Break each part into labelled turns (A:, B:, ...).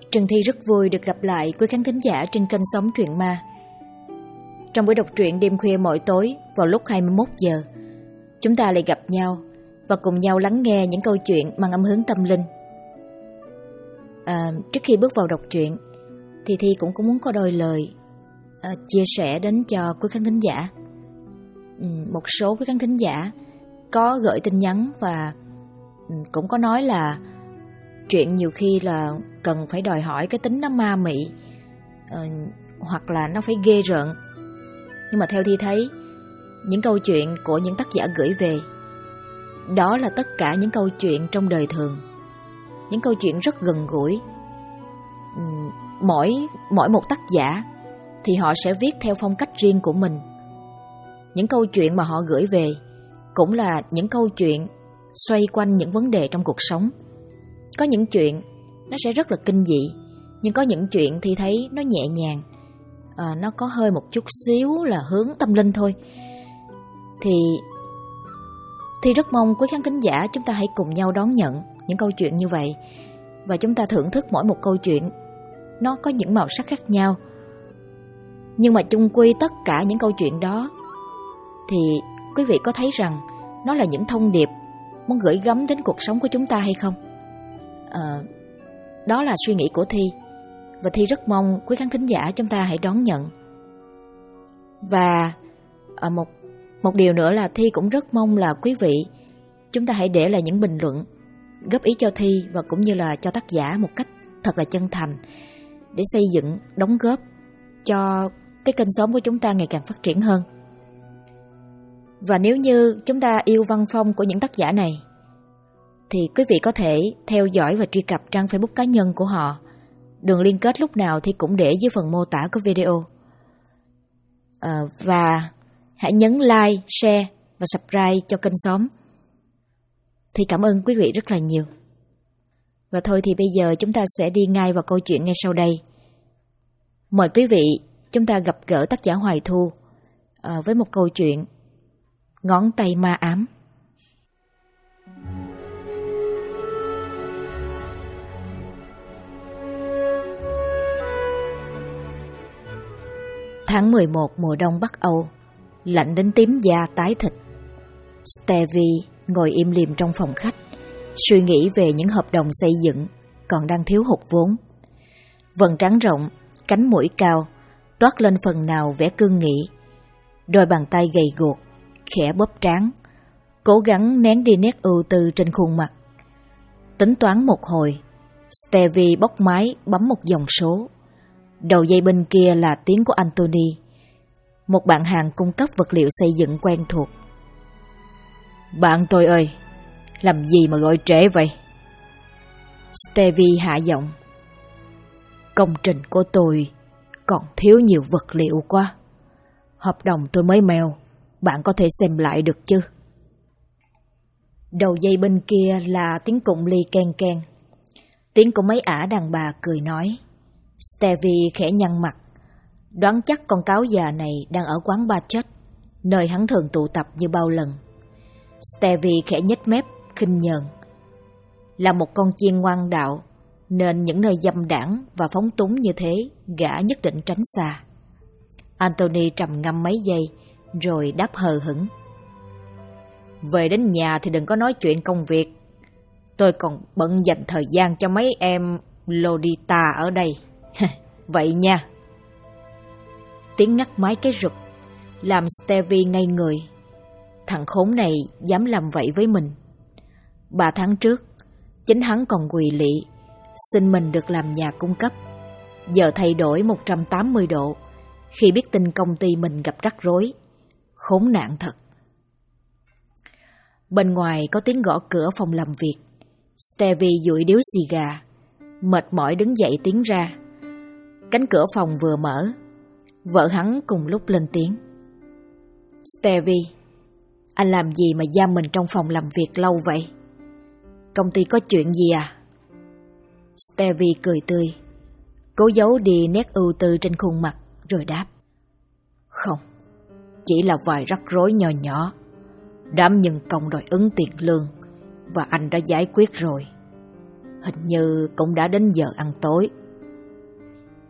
A: Trần Thi rất vui được gặp lại quý khán thính giả trên kênh Sống Truyện Ma. Trong buổi đọc truyện đêm khuya mỗi tối vào lúc 21 giờ, chúng ta lại gặp nhau và cùng nhau lắng nghe những câu chuyện mang âm hướng tâm linh. Trước khi bước vào đọc truyện thì Thi cũng có muốn có đôi lời chia sẻ đến cho quý khán thính giả. Một số quý khán thính giả có gửi tin nhắn và cũng có nói là chuyện nhiều khi là cần phải đòi hỏi cái tính nó ma mị, hoặc là nó phải ghê rợn. Nhưng mà theo Thi thấy, những câu chuyện của những tác giả gửi về, đó là tất cả những câu chuyện trong đời thường, những câu chuyện rất gần gũi. Mỗi một tác giả thì họ sẽ viết theo phong cách riêng của mình. Những câu chuyện mà họ gửi về cũng là những câu chuyện xoay quanh những vấn đề trong cuộc sống. Có những chuyện nó sẽ rất là kinh dị, nhưng có những chuyện thì thấy nó nhẹ nhàng, nó có hơi một chút xíu là hướng tâm linh thôi. Thì rất mong quý khán thính giả chúng ta hãy cùng nhau đón nhận những câu chuyện như vậy, và chúng ta thưởng thức mỗi một câu chuyện. Nó có những màu sắc khác nhau, nhưng mà chung quy tất cả những câu chuyện đó thì quý vị có thấy rằng nó là những thông điệp muốn gửi gắm đến cuộc sống của chúng ta hay không? Đó là suy nghĩ của Thi, và Thi rất mong quý khán thính giả chúng ta hãy đón nhận. Và một điều nữa là Thi cũng rất mong là quý vị chúng ta hãy để lại những bình luận góp ý cho Thi và cũng như là cho tác giả một cách thật là chân thành, để xây dựng, đóng góp cho cái kênh Sống của chúng ta ngày càng phát triển hơn. Và nếu như chúng ta yêu văn phong của những tác giả này thì quý vị có thể theo dõi và truy cập trang Facebook cá nhân của họ. Đường liên kết lúc nào thì cũng để dưới phần mô tả của video. Và hãy nhấn like, share và subscribe cho kênh Sống. Thì cảm ơn quý vị rất là nhiều. Và thôi thì bây giờ chúng ta sẽ đi ngay vào câu chuyện ngay sau đây. Mời quý vị chúng ta gặp gỡ tác giả Hoài Thu với một câu chuyện Ngón tay ma ám. Tháng 11 mùa đông Bắc Âu, lạnh đến tím da tái thịt. Stevie ngồi im lìm trong phòng khách, suy nghĩ về những hợp đồng xây dựng còn đang thiếu hụt vốn. Vầng trán rộng, cánh mũi cao, toát lên phần nào vẻ cương nghị. Đôi bàn tay gầy guộc, khẽ bóp trán, cố gắng nén đi nét ưu tư trên khuôn mặt. Tính toán một hồi, Stevie bóc máy bấm một dòng số. Đầu dây bên kia là tiếng của Anthony, một bạn hàng cung cấp vật liệu xây dựng quen thuộc. Bạn tôi ơi, làm gì mà gọi trễ vậy? Stevie hạ giọng. Công trình của tôi còn thiếu nhiều vật liệu quá. Hợp đồng tôi mới mail, bạn có thể xem lại được chứ? Đầu dây bên kia là tiếng cụng ly ken ken. Tiếng của mấy ả đàn bà cười nói. Stevie khẽ nhăn mặt, đoán chắc con cáo già này đang ở quán bar Church, nơi hắn thường tụ tập như bao lần. Stevie khẽ nhếch mép, khinh nhờn. Là một con chiên ngoan đạo, nên những nơi dâm đãng và phóng túng như thế gã nhất định tránh xa. Anthony trầm ngâm mấy giây, rồi đáp hờ hững. Về đến nhà thì đừng có nói chuyện công việc. Tôi còn bận dành thời gian cho mấy em Lolita ở đây. Vậy nha. Tiếng ngắt máy cái rụp làm Stevie ngây người. Thằng khốn này dám làm vậy với mình. 3 tháng trước, chính hắn còn quỳ lị xin mình được làm nhà cung cấp. Giờ thay đổi 180 độ khi biết tin công ty mình gặp rắc rối. Khốn nạn thật. Bên ngoài có tiếng gõ cửa phòng làm việc. Stevie dụi điếu xì gà, mệt mỏi đứng dậy tiến ra. Cánh cửa phòng vừa mở, vợ hắn cùng lúc lên tiếng. Stevie, anh làm gì mà giam mình trong phòng làm việc lâu vậy? Công ty có chuyện gì à? Stevie cười tươi, cố giấu đi nét ưu tư trên khuôn mặt rồi đáp. Không, chỉ là vài rắc rối nhỏ nhỏ. Đám nhân công đòi ứng tiền lương và anh đã giải quyết rồi. Hình như cũng đã đến giờ ăn tối.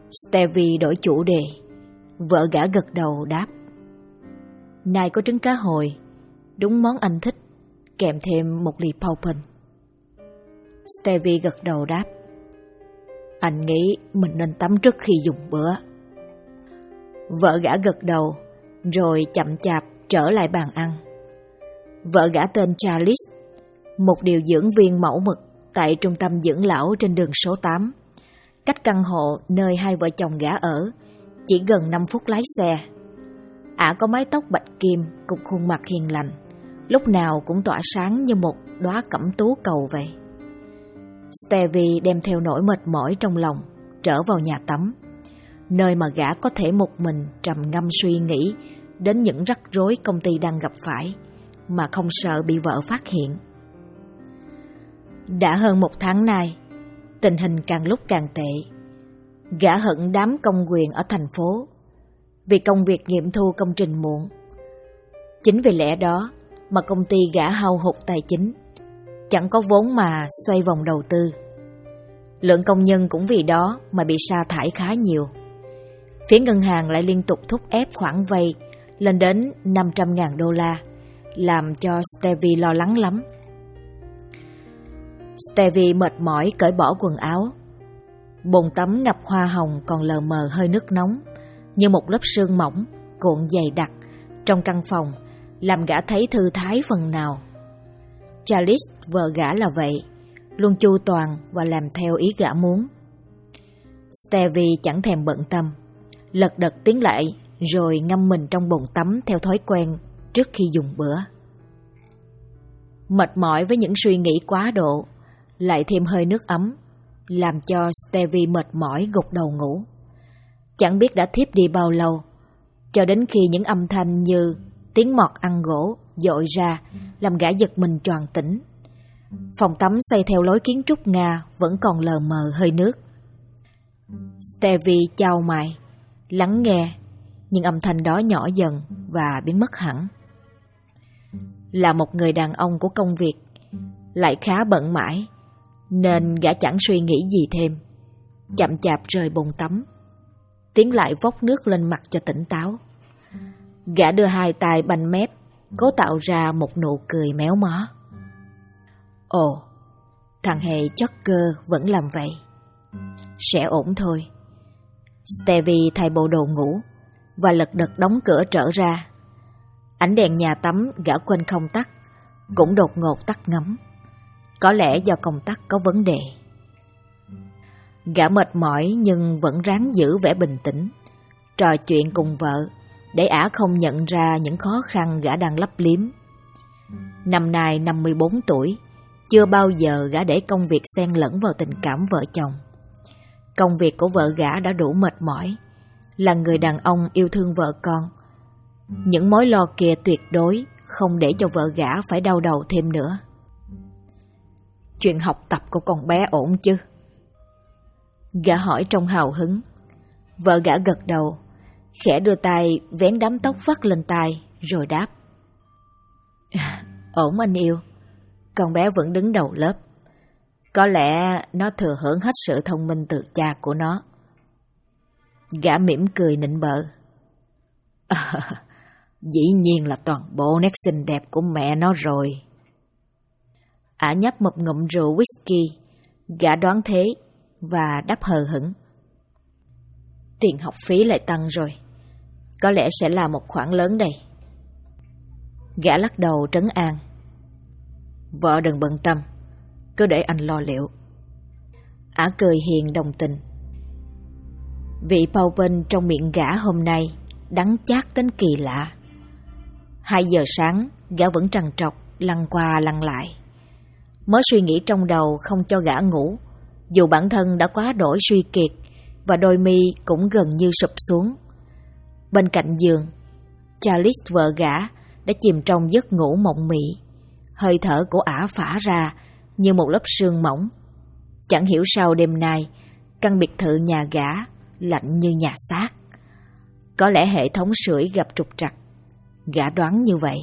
A: Stevie đổi chủ đề. Vợ gã gật đầu đáp: Nay có trứng cá hồi, đúng món anh thích, kèm thêm một ly Paupen. Stevie gật đầu đáp: Anh nghĩ mình nên tắm trước khi dùng bữa. Vợ gã gật đầu, rồi chậm chạp trở lại bàn ăn. Vợ gã tên Charles, một điều dưỡng viên mẫu mực tại trung tâm dưỡng lão trên đường số 8, cách căn hộ nơi hai vợ chồng gã ở chỉ gần 5 phút lái xe. Ả có mái tóc bạch kim cùng khuôn mặt hiền lành, lúc nào cũng tỏa sáng như một đóa cẩm tú cầu vậy. Stevie đem theo nỗi mệt mỏi trong lòng trở vào nhà tắm, nơi mà gã có thể một mình trầm ngâm suy nghĩ đến những rắc rối công ty đang gặp phải mà không sợ bị vợ phát hiện. Đã hơn 1 tháng nay, tình hình càng lúc càng tệ. Gã hận đám công quyền ở thành phố vì công việc nghiệm thu công trình muộn. Chính vì lẽ đó mà công ty gã hao hụt tài chính, chẳng có vốn mà xoay vòng đầu tư. Lượng công nhân cũng vì đó mà bị sa thải khá nhiều. Phía ngân hàng lại liên tục thúc ép khoản vay lên đến $500,000, làm cho Stevie lo lắng lắm. Stevie mệt mỏi cởi bỏ quần áo. Bồn tắm ngập hoa hồng còn lờ mờ hơi nước nóng, như một lớp sương mỏng cuộn dày đặc trong căn phòng, làm gã thấy thư thái phần nào. Charles, vợ gã là vậy, luôn chu toàn và làm theo ý gã muốn. Stevie chẳng thèm bận tâm, lật đật tiến lại rồi ngâm mình trong bồn tắm theo thói quen trước khi dùng bữa. Mệt mỏi với những suy nghĩ quá độ, lại thêm hơi nước ấm, làm cho Stevie mệt mỏi gục đầu ngủ. Chẳng biết đã thiếp đi bao lâu, cho đến khi những âm thanh như tiếng mọt ăn gỗ dội ra làm gã giật mình choàng tỉnh. Phòng tắm xây theo lối kiến trúc Nga vẫn còn lờ mờ hơi nước. Stevie chau mày, lắng nghe, nhưng âm thanh đó nhỏ dần và biến mất hẳn. Là một người đàn ông của công việc, lại khá bận mãi, nên gã chẳng suy nghĩ gì thêm. Chậm chạp rời bồn tắm, tiến lại vốc nước lên mặt cho tỉnh táo. Gã đưa hai tay banh mép, cố tạo ra một nụ cười méo mó. Ồ, thằng hề chất cơ vẫn làm vậy. Sẽ ổn thôi. Stevie thay bộ đồ ngủ và lật đật đóng cửa trở ra. Ánh đèn nhà tắm gã quên không tắt, cũng đột ngột tắt ngấm. Có lẽ do công tắc có vấn đề. Gã mệt mỏi nhưng vẫn ráng giữ vẻ bình tĩnh, trò chuyện cùng vợ để Ả không nhận ra những khó khăn gã đang lấp liếm. Năm nay 54 tuổi, chưa bao giờ gã để công việc xen lẫn vào tình cảm vợ chồng. Công việc của vợ gã đã đủ mệt mỏi, là người đàn ông yêu thương vợ con. Những mối lo kia tuyệt đối không để cho vợ gã phải đau đầu thêm nữa. Chuyện học tập của con bé ổn chứ? Gã hỏi trong hào hứng. Vợ gã gật đầu, khẽ đưa tay vén đám tóc vắt lên tai rồi đáp: Ổn anh yêu, con bé vẫn đứng đầu lớp. Có lẽ nó thừa hưởng hết sự thông minh từ cha của nó. Gã mỉm cười nịnh bợ: Dĩ nhiên là toàn bộ nét xinh đẹp của mẹ nó rồi. Ả nhấp một ngụm rượu whisky, gã đoán thế và đáp hờ hững: Tiền học phí lại tăng rồi, có lẽ sẽ là một khoản lớn đây. Gã lắc đầu trấn an: Vợ đừng bận tâm, cứ để anh lo liệu. Ả cười hiền đồng tình. Vị Paupen trong miệng gã hôm nay đắng chát đến kỳ lạ. 2 giờ sáng, gã vẫn trằn trọc lăn qua lăn lại. Mớ suy nghĩ trong đầu không cho gã ngủ, dù bản thân đã quá đổi suy kiệt và đôi mi cũng gần như sụp xuống. Bên cạnh giường, Charles, vợ gã, đã chìm trong giấc ngủ mộng mị. Hơi thở của Ả phả ra như một lớp sương mỏng. Chẳng hiểu sao đêm nay, căn biệt thự nhà gã lạnh như nhà xác. Có lẽ hệ thống sưởi gặp trục trặc, gã đoán như vậy.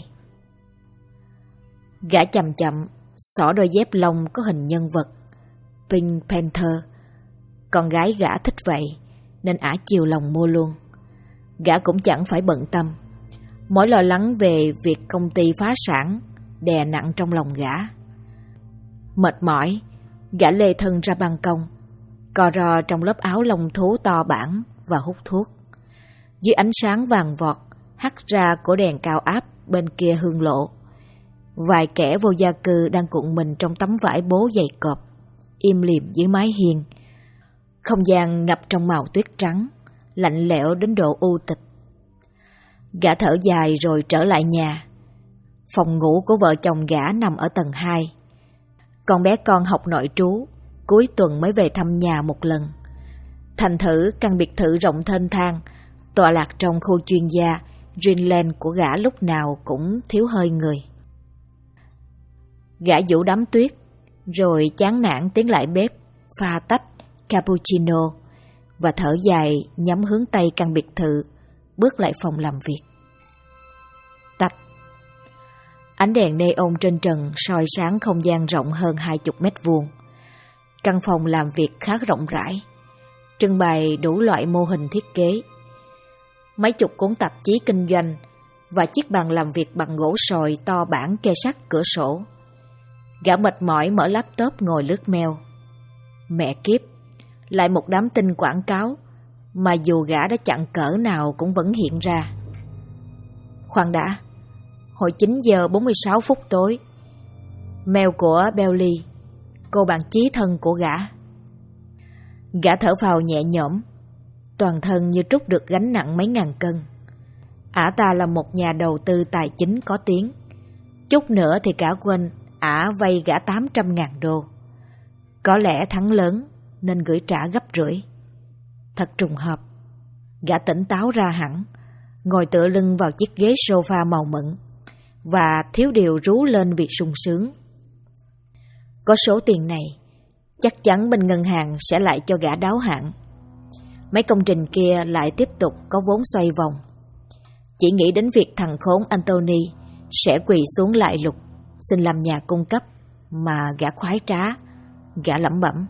A: Gã chậm chậm xỏ đôi dép lông có hình nhân vật Pink Panther. Con gái gã thích vậy, nên ả chiều lòng mua luôn. Gã cũng chẳng phải bận tâm. Mối lo lắng về việc công ty phá sản đè nặng trong lòng gã. Mệt mỏi, gã lê thân ra ban công, co ro trong lớp áo lông thú to bản và hút thuốc. Dưới ánh sáng vàng vọt hắt ra của đèn cao áp bên kia hương lộ, vài kẻ vô gia cư đang cuộn mình trong tấm vải bố dày cộp, im lìm dưới mái hiên. Không gian ngập trong màu tuyết trắng, lạnh lẽo đến độ u tịch. Gã thở dài rồi trở lại nhà. Phòng ngủ của vợ chồng gã nằm ở tầng 2. Con bé con học nội trú, cuối tuần mới về thăm nhà một lần. Thành thử căn biệt thự rộng thênh thang, tọa lạc trong khu chuyên gia Greenland của gã lúc nào cũng thiếu hơi người. Gã vũ đám tuyết, rồi chán nản tiến lại bếp, pha tách cappuccino và thở dài nhắm hướng tây căn biệt thự, bước lại phòng làm việc. Tạch. Ánh đèn neon trên trần soi sáng không gian rộng hơn 20 mét vuông. Căn phòng làm việc khá rộng rãi, trưng bày đủ loại mô hình thiết kế. Mấy chục cuốn tạp chí kinh doanh và chiếc bàn làm việc bằng gỗ sồi to bản kê sát cửa sổ. Gã mệt mỏi mở laptop ngồi lướt mail. Mẹ kiếp, lại một đám tin quảng cáo mà dù gã đã chặn cỡ nào cũng vẫn hiện ra. Khoan đã, hồi 9 giờ 46 phút tối, mail của Belly, cô bạn chí thân của gã. Gã thở phào nhẹ nhõm, toàn thân như trút được gánh nặng mấy ngàn cân. Ả ta là một nhà đầu tư tài chính có tiếng. Chút nữa thì cả quên ả vay gã 800.000 đô. Có lẽ thắng lớn nên gửi trả gấp rưỡi. Thật trùng hợp. Gã tỉnh táo ra hẳn, ngồi tựa lưng vào chiếc ghế sofa màu mận và thiếu điều rú lên vì sung sướng. Có số tiền này, chắc chắn bên ngân hàng sẽ lại cho gã đáo hạn. Mấy công trình kia lại tiếp tục có vốn xoay vòng. Chỉ nghĩ đến việc thằng khốn Anthony sẽ quỳ xuống lại lục xin làm nhà cung cấp mà gã khoái trá. Gã lẩm bẩm.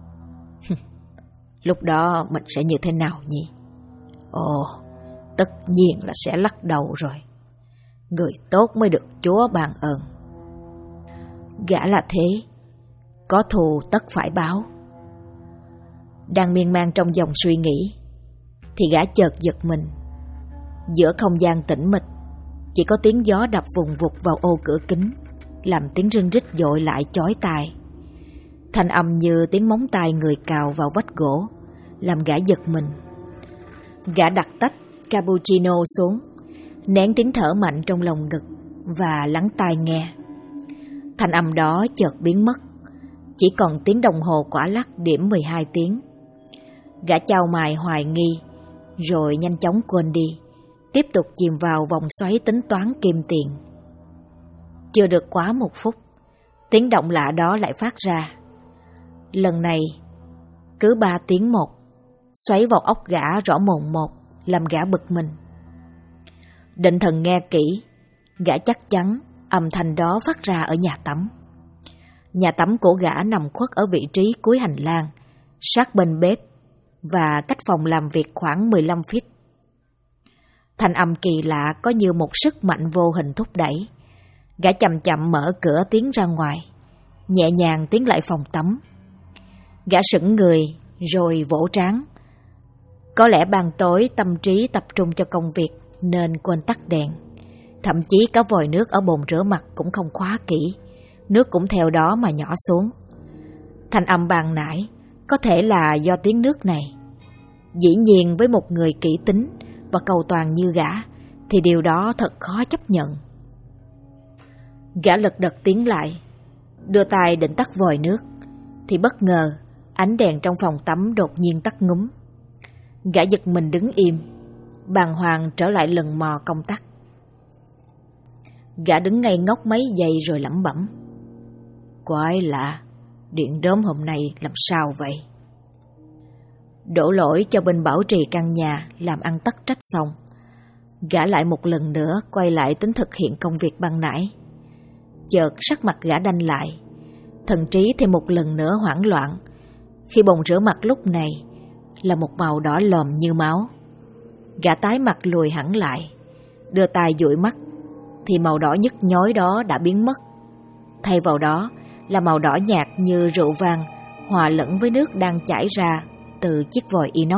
A: Lúc đó mình sẽ như thế nào nhỉ? Ồ, tất nhiên là sẽ lắc đầu rồi. Người tốt mới được Chúa ban ơn. Gã là thế, có thù tất phải báo. Đang miên man trong dòng suy nghĩ thì gã chợt giật mình. Giữa không gian tĩnh mịch, chỉ có tiếng gió đập vùng vụt vào ô cửa kính, làm tiếng rinh rít dội lại chói tai. Thanh âm như tiếng móng tay người cào vào vách gỗ, làm gã giật mình. Gã đặt tách cappuccino xuống, nén tiếng thở mạnh trong lồng ngực và lắng tai nghe. Thanh âm đó chợt biến mất, chỉ còn tiếng đồng hồ quả lắc điểm 12 tiếng. Gã chau mày hoài nghi, rồi nhanh chóng quên đi, tiếp tục chìm vào vòng xoáy tính toán kim tiền. Chưa được quá 1 phút, tiếng động lạ đó lại phát ra. Lần này, cứ 3 tiếng một, xoáy vào óc gã rõ mồn một, làm gã bực mình. Định thần nghe kỹ, gã chắc chắn âm thanh đó phát ra ở nhà tắm. Nhà tắm của gã nằm khuất ở vị trí cuối hành lang, sát bên bếp và cách phòng làm việc khoảng 15 feet. Thanh âm kỳ lạ có như một sức mạnh vô hình thúc đẩy. Gã chậm chậm mở cửa tiến ra ngoài, nhẹ nhàng tiến lại phòng tắm. Gã sững người rồi vỗ trán. Có lẽ ban tối tâm trí tập trung cho công việc nên quên tắt đèn. Thậm chí cả vòi nước ở bồn rửa mặt cũng không khóa kỹ, nước cũng theo đó mà nhỏ xuống. Thanh âm ban nãy có thể là do tiếng nước này. Dĩ nhiên với một người kỹ tính và cầu toàn như gã thì điều đó thật khó chấp nhận. Gã lật đật tiến lại, đưa tay định tắt vòi nước thì bất ngờ ánh đèn trong phòng tắm đột nhiên tắt ngúm. Gã giật mình đứng im, bàng hoàng trở lại lần mò công tắc. Gã đứng ngây ngốc mấy giây rồi lẩm bẩm. Quái lạ, điện đóm hôm nay làm sao vậy? Đổ lỗi cho bên bảo trì căn nhà làm ăn tắc trách xong, gã lại một lần nữa quay lại tính thực hiện công việc ban nãy. Chợt sắc mặt gã đanh lại, thần trí thêm một lần nữa hoảng loạn khi bồn rửa mặt lúc này là một màu đỏ lòm như máu. Gã tái mặt lùi hẳn lại, đưa tay dụi mắt, thì màu đỏ nhức nhói đó đã biến mất. Thay vào đó là màu đỏ nhạt như rượu vang hòa lẫn với nước đang chảy ra từ chiếc vòi inox.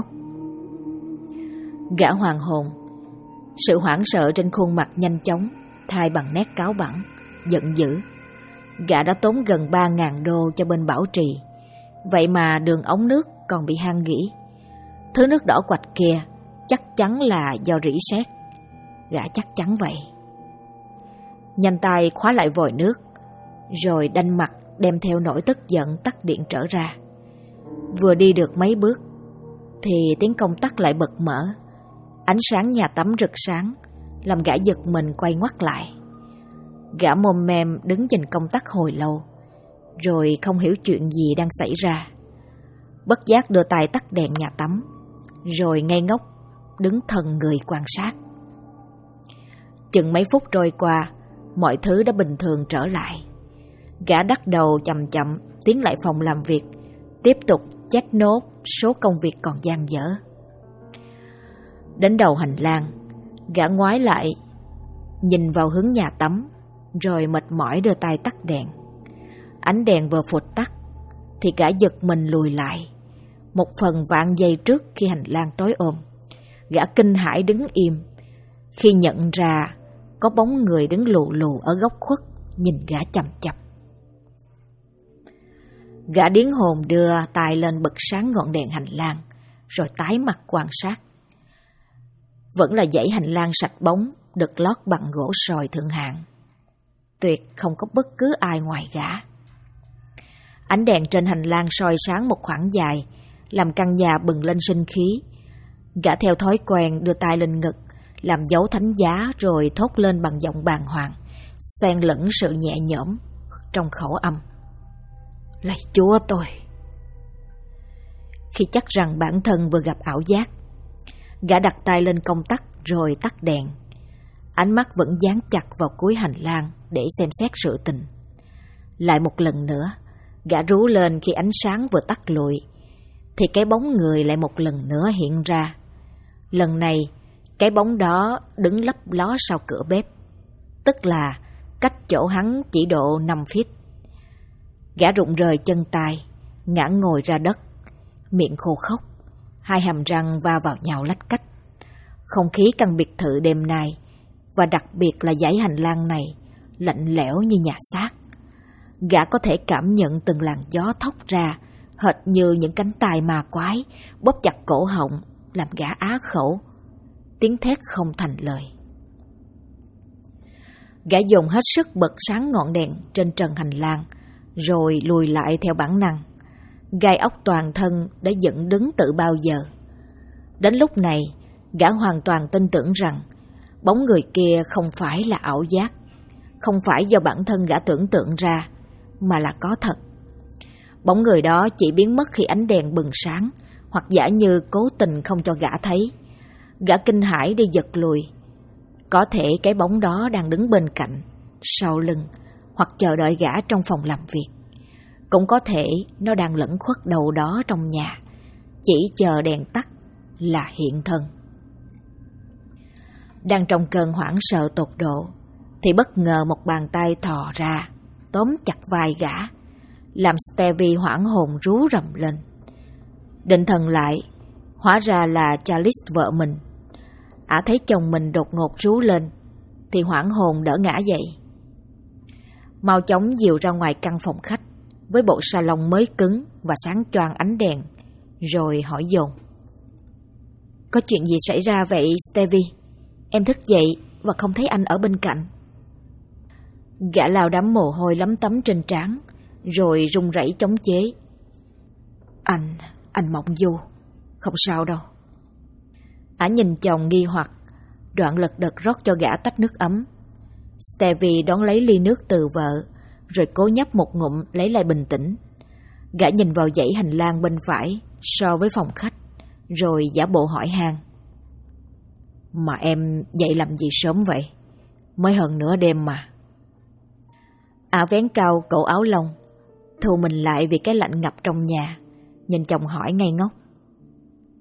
A: Gã hoàn hồn, sự hoảng sợ trên khuôn mặt nhanh chóng thay bằng nét cáu bẳn, giận dữ. Gã đã tốn gần 3.000 đô cho bên bảo trì, vậy mà đường ống nước còn bị han gỉ. Thứ nước đỏ quạch kia chắc chắn là do rỉ sét. Gã chắc chắn vậy. Nhanh tay khóa lại vòi nước, rồi đanh mặt đem theo nỗi tức giận tắt điện trở ra. Vừa đi được mấy bước thì tiếng công tắc lại bật mở. Ánh sáng nhà tắm rực sáng làm gã giật mình quay ngoắt lại. Gã mồm mem đứng nhìn công tắc hồi lâu, rồi không hiểu chuyện gì đang xảy ra. Bất giác đưa tay tắt đèn nhà tắm, rồi ngây ngốc đứng thần người quan sát. Chừng mấy phút trôi qua, mọi thứ đã bình thường trở lại. Gã đbắt đầu chậm chậm tiến lại phòng làm việc, tiếp tục check nốt số công việc còn dang dở. Đến đầu hành lang, gã ngoái lại nhìn vào hướng nhà tắm, rồi mệt mỏi đưa tay tắt đèn. Ánh đèn vừa phụt tắt thì gã giật mình lùi lại, một phần vạn giây trước khi hành lang tối om. Gã kinh hãi đứng im khi nhận ra có bóng người đứng lù lù ở góc khuất nhìn gã chằm chằm. Gã điếng hồn đưa tay lên bật sáng ngọn đèn hành lang, rồi tái mặt quan sát. Vẫn là dãy hành lang sạch bóng, được lót bằng gỗ sồi thượng hạng. Tuyệt không có bất cứ ai ngoài gã. Ánh đèn trên hành lang soi sáng một khoảng dài, làm căn nhà bừng lên sinh khí. Gã theo thói quen đưa tay lên ngực, làm dấu thánh giá, rồi thốt lên bằng giọng bàng hoàng, xen lẫn sự nhẹ nhõm trong khẩu âm: Lạy Chúa tôi! Khi chắc rằng bản thân vừa gặp ảo giác, gã đặt tay lên công tắc rồi tắt đèn. Ánh mắt vẫn dán chặt vào cuối hành lang để xem xét sự tình. Lại một lần nữa, gã rú lên khi ánh sáng vừa tắt lụi, thì cái bóng người lại một lần nữa hiện ra. Lần này, cái bóng đó đứng lấp ló sau cửa bếp, tức là cách chỗ hắn chỉ độ 5 feet. Gã rụng rời chân tay, ngã ngồi ra đất, miệng khô khốc, hai hàm răng va vào nhau lách cách. Không khí căn biệt thự đêm nay, và đặc biệt là dãy hành lang này, lạnh lẽo như nhà xác. Gã có thể cảm nhận từng làn gió thốc ra, hệt như những cánh tay ma quái bóp chặt cổ họng, làm gã á khẩu, tiếng thét không thành lời. Gã dùng hết sức bật sáng ngọn đèn trên trần hành lang, rồi lùi lại theo bản năng. Gai ốc toàn thân đã dựng đứng từ bao giờ. Đến lúc này, gã hoàn toàn tin tưởng rằng bóng người kia không phải là ảo giác, không phải do bản thân gã tưởng tượng ra, mà là có thật. Bóng người đó chỉ biến mất khi ánh đèn bừng sáng, hoặc giả như cố tình không cho gã thấy. Gã kinh hãi đi giật lùi. Có thể cái bóng đó đang đứng bên cạnh, sau lưng, hoặc chờ đợi gã trong phòng làm việc. Cũng có thể nó đang lẩn khuất đâu đó trong nhà, chỉ chờ đèn tắt là hiện thân. Đang trong cơn hoảng sợ tột độ, thì bất ngờ một bàn tay thò ra, tóm chặt vai gã, làm Stevie hoảng hồn rú rầm lên. Định thần lại, hóa ra là Charles vợ mình. Ả thấy chồng mình đột ngột rú lên, thì hoảng hồn đỡ ngã dậy. Mau chóng dìu ra ngoài căn phòng khách, với bộ salon mới cứng và sáng choang ánh đèn, rồi hỏi dồn: Có chuyện gì xảy ra vậy Stevie? Em thức dậy và không thấy anh ở bên cạnh. Gã lao đám mồ hôi lấm tấm trên trán, rồi run rẩy chống chế: Anh mộng du, không sao đâu. Ả nhìn chồng nghi hoặc, đoạn lật đật rót cho gã tách nước ấm. Stevie đón lấy ly nước từ vợ, rồi cố nhấp một ngụm lấy lại bình tĩnh. Gã nhìn vào dãy hành lang bên phải so với phòng khách, rồi giả bộ hỏi han: Mà em dậy làm gì sớm vậy? Mới hơn nửa đêm mà. Ả vén cao cổ áo lông, thu mình lại vì cái lạnh ngập trong nhà, nhìn chồng hỏi ngây ngốc: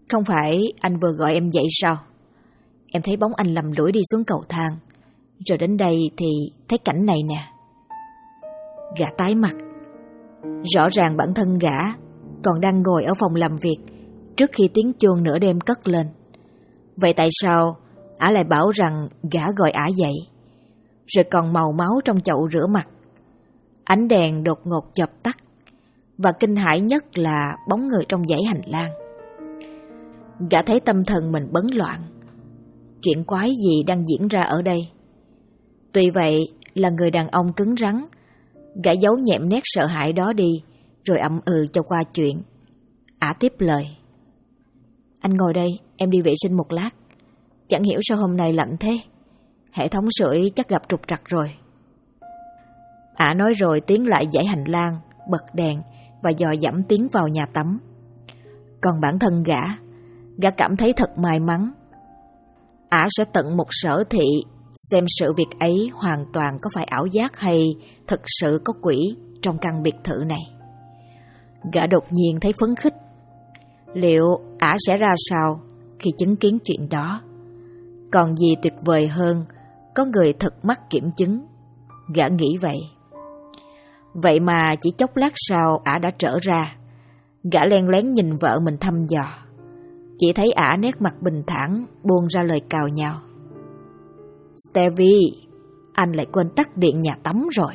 A: Không phải anh vừa gọi em dậy sao? Em thấy bóng anh lầm lũi đi xuống cầu thang, rồi đến đây thì thấy cảnh này nè. Gã tái mặt. Rõ ràng bản thân gã còn đang ngồi ở phòng làm việc trước khi tiếng chuông nửa đêm cất lên. Vậy tại sao ả lại bảo rằng gã gọi ả dậy? Rồi còn màu máu trong chậu rửa mặt. Ánh đèn đột ngột chợp tắt, và kinh hãi nhất là bóng người trong dãy hành lang. Gã thấy tâm thần mình bấn loạn. Chuyện quái gì đang diễn ra ở đây? Tuy vậy, là người đàn ông cứng rắn, gã giấu nhẹm nét sợ hãi đó đi, rồi ậm ừ cho qua chuyện. Ả tiếp lời. Anh ngồi đây, em đi vệ sinh một lát. Chẳng hiểu sao hôm nay lạnh thế. Hệ thống sưởi chắc gặp trục trặc rồi. Ả nói rồi tiến lại dãy hành lang, bật đèn và dò dẫm tiến vào nhà tắm. Còn bản thân gã cảm thấy thật may mắn. Ả sẽ tận một sở thị xem sự việc ấy hoàn toàn có phải ảo giác hay thực sự có quỷ trong căn biệt thự này. Gã đột nhiên thấy phấn khích. Liệu Ả sẽ ra sao khi chứng kiến chuyện đó? Còn gì tuyệt vời hơn có người thật mắt kiểm chứng? Gã nghĩ vậy. Vậy mà chỉ chốc lát sau Ả đã trở ra. Gã len lén nhìn vợ mình thăm dò. Chỉ thấy Ả nét mặt bình thản buông ra lời cào nhào. Stevie, anh lại quên tắt điện nhà tắm rồi.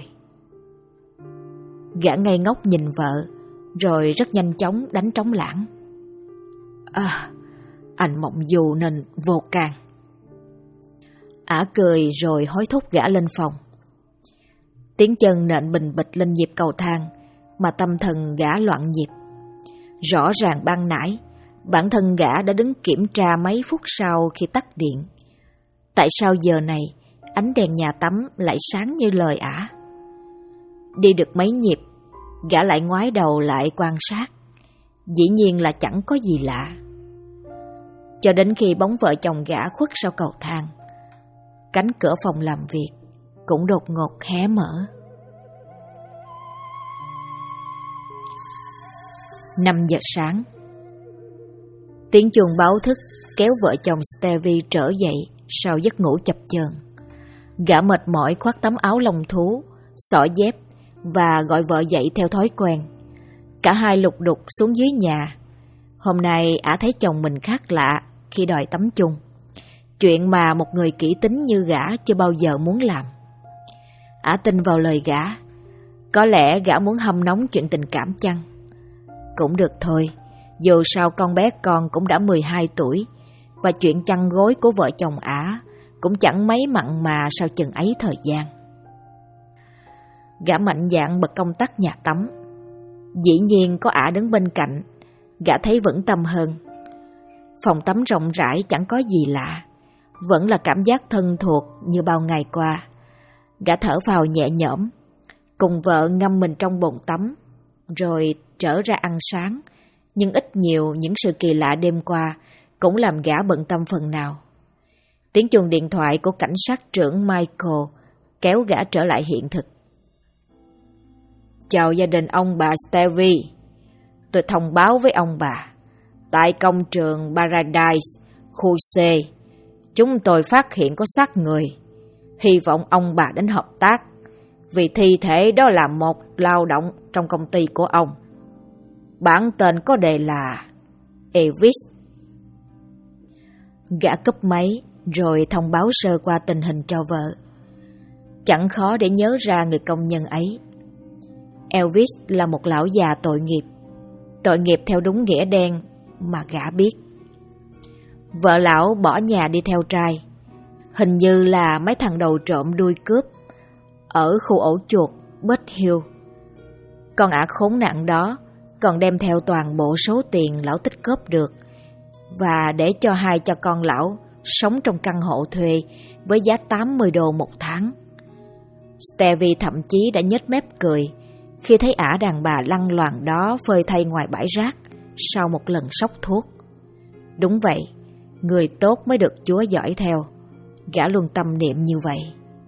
A: Gã ngây ngốc nhìn vợ, rồi rất nhanh chóng đánh trống lãng. Anh mộng dù nên vô can. Ả cười rồi hối thúc gã lên phòng. Tiếng chân nện bình bịch lên nhịp cầu thang, mà tâm thần gã loạn nhịp. Rõ ràng ban nãy, bản thân gã đã đứng kiểm tra mấy phút sau khi tắt điện. Tại sao giờ này ánh đèn nhà tắm lại sáng như lời Ả? Đi được mấy nhịp, gã lại ngoái đầu lại quan sát. Dĩ nhiên là chẳng có gì lạ. Cho đến khi bóng vợ chồng gã khuất sau cầu thang, cánh cửa phòng làm việc cũng đột ngột hé mở. 5 giờ sáng. Tiếng chuông báo thức kéo vợ chồng Stevie trở dậy sau giấc ngủ chập chờn. Gã mệt mỏi khoác tấm áo lông thú, xỏ dép và gọi vợ dậy theo thói quen. Cả hai lục đục xuống dưới nhà. Hôm nay Ả thấy chồng mình khác lạ khi đòi tắm chung, chuyện mà một người kỹ tính như gã chưa bao giờ muốn làm. Ả tin vào lời gã. Có lẽ gã muốn hâm nóng chuyện tình cảm chăng? Cũng được thôi, dù sao con bé con cũng đã 12 tuổi, và chuyện chăn gối của vợ chồng Ả cũng chẳng mấy mặn mà sau chừng ấy thời gian. Gã mạnh dạn bật công tắc nhà tắm. Dĩ nhiên có Ả đứng bên cạnh, gã thấy vững tâm hơn. Phòng tắm rộng rãi chẳng có gì lạ, vẫn là cảm giác thân thuộc như bao ngày qua. Gã thở phào nhẹ nhõm, cùng vợ ngâm mình trong bồn tắm, rồi trở ra ăn sáng. Nhưng ít nhiều những sự kỳ lạ đêm qua cũng làm gã bận tâm phần nào. Tiếng chuông điện thoại của cảnh sát trưởng Michael kéo gã trở lại hiện thực. Chào gia đình ông bà Stevie. Tôi thông báo với ông bà, tại công trường Paradise, khu C, chúng tôi phát hiện có xác người. Hy vọng ông bà đến hợp tác, vì thi thể đó là một lao động trong công ty của ông. Bản tên có đề là Elvis. Gã cúp máy rồi thông báo sơ qua tình hình cho vợ. Chẳng khó để nhớ ra người công nhân ấy. Elvis là một lão già tội nghiệp theo đúng nghĩa đen mà gã biết. Vợ lão bỏ nhà đi theo trai, hình như là mấy thằng đầu trộm đuôi cướp ở khu ổ chuột Bed Hill. Con ả khốn nạn đó còn đem theo toàn bộ số tiền lão tích cóp được, và để cho hai cha con lão sống trong căn hộ thuê với giá $80 một tháng. Stevie thậm chí đã nhếch mép cười khi thấy ả đàn bà lăng loàn đó phơi thay ngoài bãi rác sau một lần sốc thuốc. Đúng vậy, người tốt mới được Chúa dõi theo. Gã luôn tâm niệm như vậy.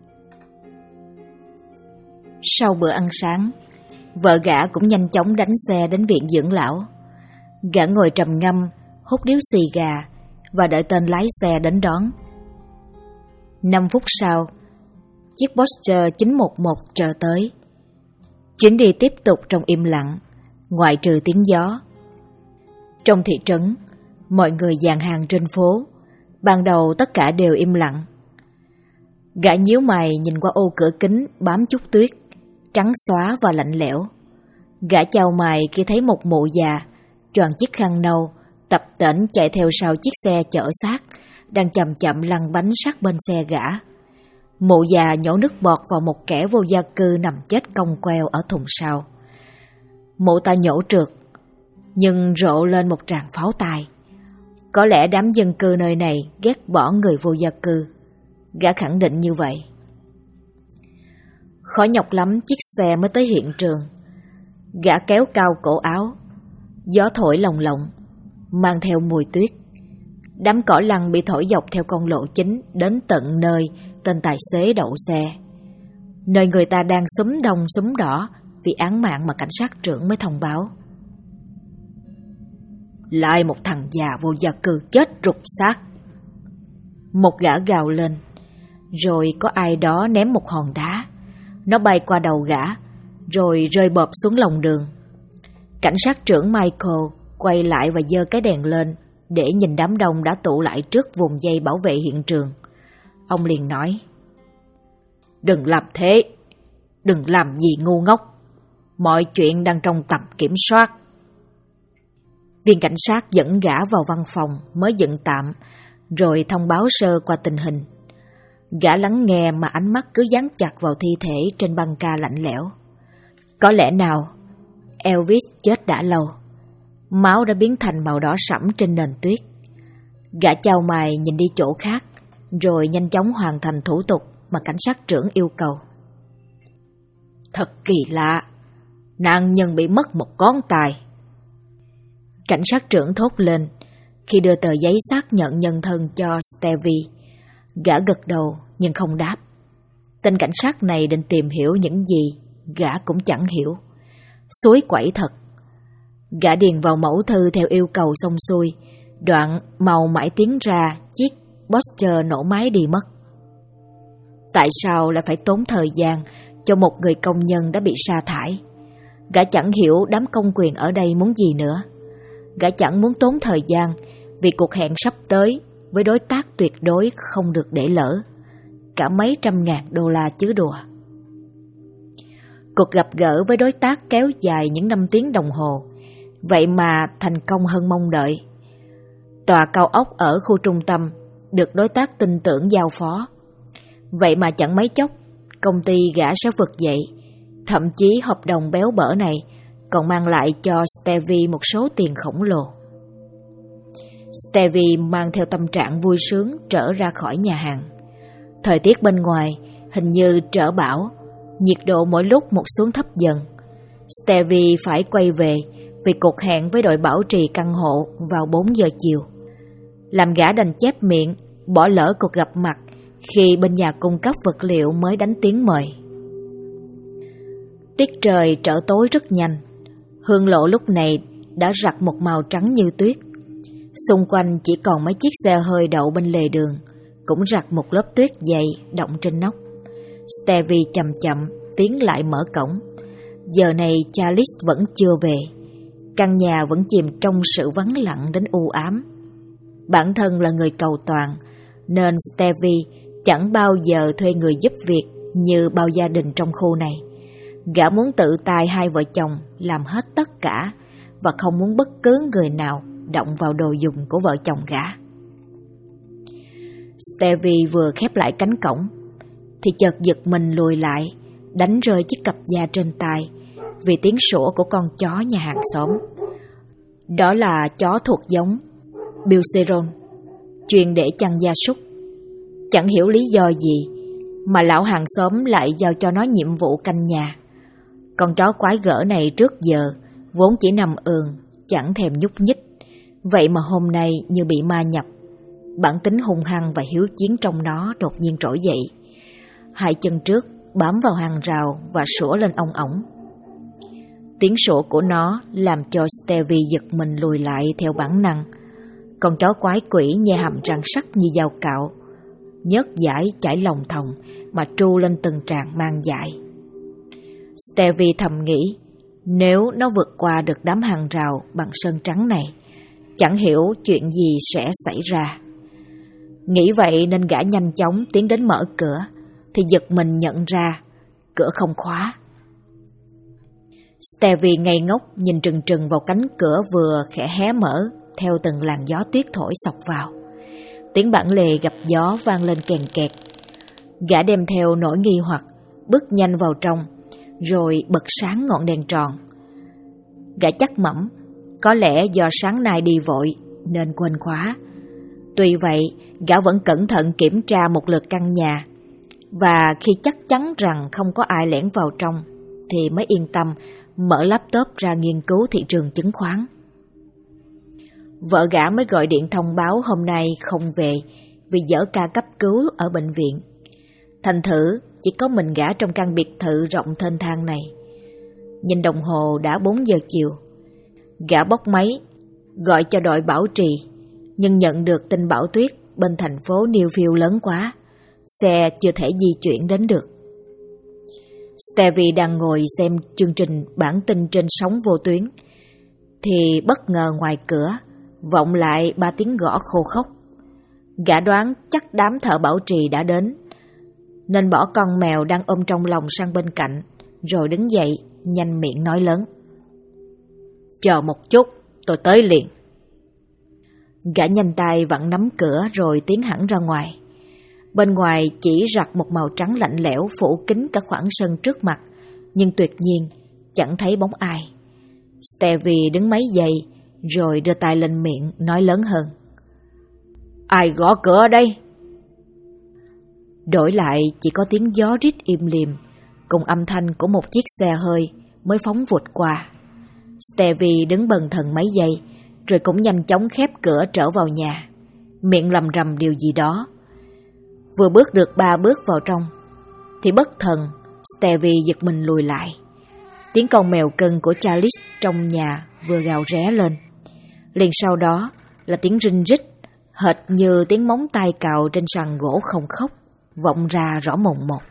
A: Sau bữa ăn sáng, vợ gã cũng nhanh chóng đánh xe đến viện dưỡng lão. Gã ngồi trầm ngâm hút điếu xì gà và đợi tên lái xe đến đón. 5 phút sau, chiếc Porsche 911 chờ tới. Chuyến đi tiếp tục trong im lặng, ngoại trừ tiếng gió. Trong thị trấn, mọi người dàn hàng trên phố. Ban đầu tất cả đều im lặng. Gã nhíu mày nhìn qua ô cửa kính bám chút tuyết, trắng xóa và lạnh lẽo. Gã chau mày khi thấy một mụ già choàng chiếc khăn nâu tập tễnh chạy theo sau chiếc xe chở xác đang chậm chậm lăn bánh sát bên xe gã. Mụ già nhổ nước bọt vào một kẻ vô gia cư nằm chết cong queo ở thùng sau. Mụ ta nhổ trượt, nhưng rộ lên một tràng pháo tai. Có lẽ đám dân cư nơi này ghét bỏ người vô gia cư. Gã khẳng định như vậy. Khó nhọc lắm chiếc xe mới tới hiện trường. Gã kéo cao cổ áo. Gió thổi lồng lộng, mang theo mùi tuyết. Đám cỏ lăn bị thổi dọc theo con lộ chính đến tận nơi tên tài xế đậu xe. Nơi người ta đang xúm đông xúm đỏ vì án mạng mà cảnh sát trưởng mới thông báo. Lại một thằng già vô gia cư chết rục xác. Một gã gào lên. Rồi có ai đó ném một hòn đá. Nó bay qua đầu gã, rồi rơi bộp xuống lòng đường. Cảnh sát trưởng Michael quay lại và giơ cái đèn lên để nhìn đám đông đã tụ lại trước vùng dây bảo vệ hiện trường. Ông liền nói: Đừng làm thế, đừng làm gì ngu ngốc. Mọi chuyện đang trong tầm kiểm soát. Viên cảnh sát dẫn gã vào văn phòng mới dựng tạm, rồi thông báo sơ qua tình hình. Gã lắng nghe mà ánh mắt cứ dán chặt vào thi thể trên băng ca lạnh lẽo. Có lẽ nào Elvis chết đã lâu. Máu đã biến thành màu đỏ sẫm trên nền tuyết. Gã chau mày nhìn đi chỗ khác, rồi nhanh chóng hoàn thành thủ tục mà cảnh sát trưởng yêu cầu. Thật kỳ lạ, nạn nhân bị mất một ngón tay. Cảnh sát trưởng thốt lên khi đưa tờ giấy xác nhận nhân thân cho Stevie. Gã gật đầu nhưng không đáp. Tên cảnh sát này định tìm hiểu những gì gã cũng chẳng hiểu. Suối quẩy thật. Gã điền vào mẫu thư theo yêu cầu xong xuôi. Đoạn màu mãi tiến ra chiếc Porsche nổ máy đi mất. Tại sao lại phải tốn thời gian cho một người công nhân đã bị sa thải? Gã chẳng hiểu đám công quyền ở đây muốn gì nữa. Gã chẳng muốn tốn thời gian vì cuộc hẹn sắp tới với đối tác tuyệt đối không được để lỡ. Cả mấy $100,000 chứ đùa. Cuộc gặp gỡ với đối tác kéo dài những 5 tiếng đồng hồ, vậy mà thành công hơn mong đợi. Tòa cao ốc ở khu trung tâm được đối tác tin tưởng giao phó. Vậy mà chẳng mấy chốc, công ty gã sẽ vực dậy. Thậm chí hợp đồng béo bở này còn mang lại cho Stevie một số tiền khổng lồ. Stevie mang theo tâm trạng vui sướng trở ra khỏi nhà hàng. Thời tiết bên ngoài hình như trở bão, nhiệt độ mỗi lúc một xuống thấp dần. Stevie phải quay về vì cuộc hẹn với đội bảo trì căn hộ vào 4 giờ chiều. Làm gã đành chép miệng, bỏ lỡ cuộc gặp mặt khi bên nhà cung cấp vật liệu mới đánh tiếng mời. Tiết trời trở tối rất nhanh. Hương lộ lúc này đã rặt một màu trắng như tuyết. Xung quanh chỉ còn mấy chiếc xe hơi đậu bên lề đường, cũng rặt một lớp tuyết dày đọng trên nóc. Stevie chậm chậm tiến lại mở cổng. Giờ này Charles vẫn chưa về. Căn nhà vẫn chìm trong sự vắng lặng đến u ám. Bản thân là người cầu toàn, nên Stevie chẳng bao giờ thuê người giúp việc như bao gia đình trong khu này. Gã muốn tự tay hai vợ chồng làm hết tất cả và không muốn bất cứ người nào động vào đồ dùng của vợ chồng gã. Stevie vừa khép lại cánh cổng thì chợt giật mình lùi lại, đánh rơi chiếc cặp da trên tay vì tiếng sủa của con chó nhà hàng xóm. Đó là chó thuộc giống Buceron, chuyên để chăn gia súc. Chẳng hiểu lý do gì mà lão hàng xóm lại giao cho nó nhiệm vụ canh nhà. Con chó quái gở này trước giờ vốn chỉ nằm ườn, chẳng thèm nhúc nhích. Vậy mà hôm nay như bị ma nhập. Bản tính hung hăng và hiếu chiến trong nó đột nhiên trỗi dậy. Hai chân trước bám vào hàng rào và sủa lên ong ổng. Tiếng sủa của nó làm cho Stevie giật mình lùi lại theo bản năng. Con chó quái quỷ nhe hàm răng sắc như dao cạo, nhớt dãi chảy lòng thòng mà tru lên từng tràng mang dại. Stevie thầm nghĩ, nếu nó vượt qua được đám hàng rào bằng sơn trắng này, chẳng hiểu chuyện gì sẽ xảy ra. Nghĩ vậy nên gã nhanh chóng tiến đến mở cửa, thì giật mình nhận ra cửa không khóa. Stevie ngây ngốc nhìn trừng trừng vào cánh cửa vừa khẽ hé mở theo từng làn gió tuyết thổi xộc vào. Tiếng bản lề gặp gió vang lên kèn kẹt. Gã đem theo nỗi nghi hoặc, bước nhanh vào trong, rồi bật sáng ngọn đèn tròn. Gã chắc mẩm, có lẽ do sáng nay đi vội nên quên khóa. Tuy vậy, gã vẫn cẩn thận kiểm tra một lượt căn nhà, và khi chắc chắn rằng không có ai lẻn vào trong thì mới yên tâm mở laptop ra nghiên cứu thị trường chứng khoán. Vợ gã mới gọi điện thông báo hôm nay không về vì dở ca cấp cứu ở bệnh viện. Thành thử chỉ có mình gã trong căn biệt thự rộng thênh thang này. Nhìn đồng hồ đã 4 giờ chiều. Gã bóc máy gọi cho đội bảo trì, nhưng nhận được tin bão tuyết bên thành phố Newfield lớn quá, xe chưa thể di chuyển đến được. Stevie đang ngồi xem chương trình bản tin trên sóng vô tuyến, thì bất ngờ ngoài cửa vọng lại 3 tiếng gõ khô khốc. Gã đoán chắc đám thợ bảo trì đã đến, nên bỏ con mèo đang ôm trong lòng sang bên cạnh, rồi đứng dậy nhanh miệng nói lớn: "Chờ một chút, tôi tới liền." Gã nhanh tay vặn nắm cửa rồi tiến hẳn ra ngoài. Bên ngoài chỉ rặt một màu trắng lạnh lẽo phủ kín cả khoảng sân trước mặt, nhưng tuyệt nhiên chẳng thấy bóng ai. Stevie đứng mấy giây rồi đưa tay lên miệng nói lớn hơn: "Ai gõ cửa ở đây?" Đổi lại chỉ có tiếng gió rít im lìm cùng âm thanh của một chiếc xe hơi mới phóng vụt qua. Stevie đứng bần thần mấy giây rồi cũng nhanh chóng khép cửa trở vào nhà, miệng lầm rầm điều gì đó. Vừa bước được 3 bước vào trong thì bất thần Stevie giật mình lùi lại. Tiếng con mèo cưng của Charles trong nhà vừa gào ré lên. Liền sau đó là tiếng rinh rít hệt như tiếng móng tay cào trên sàn gỗ không khóc vọng ra rõ mồn một.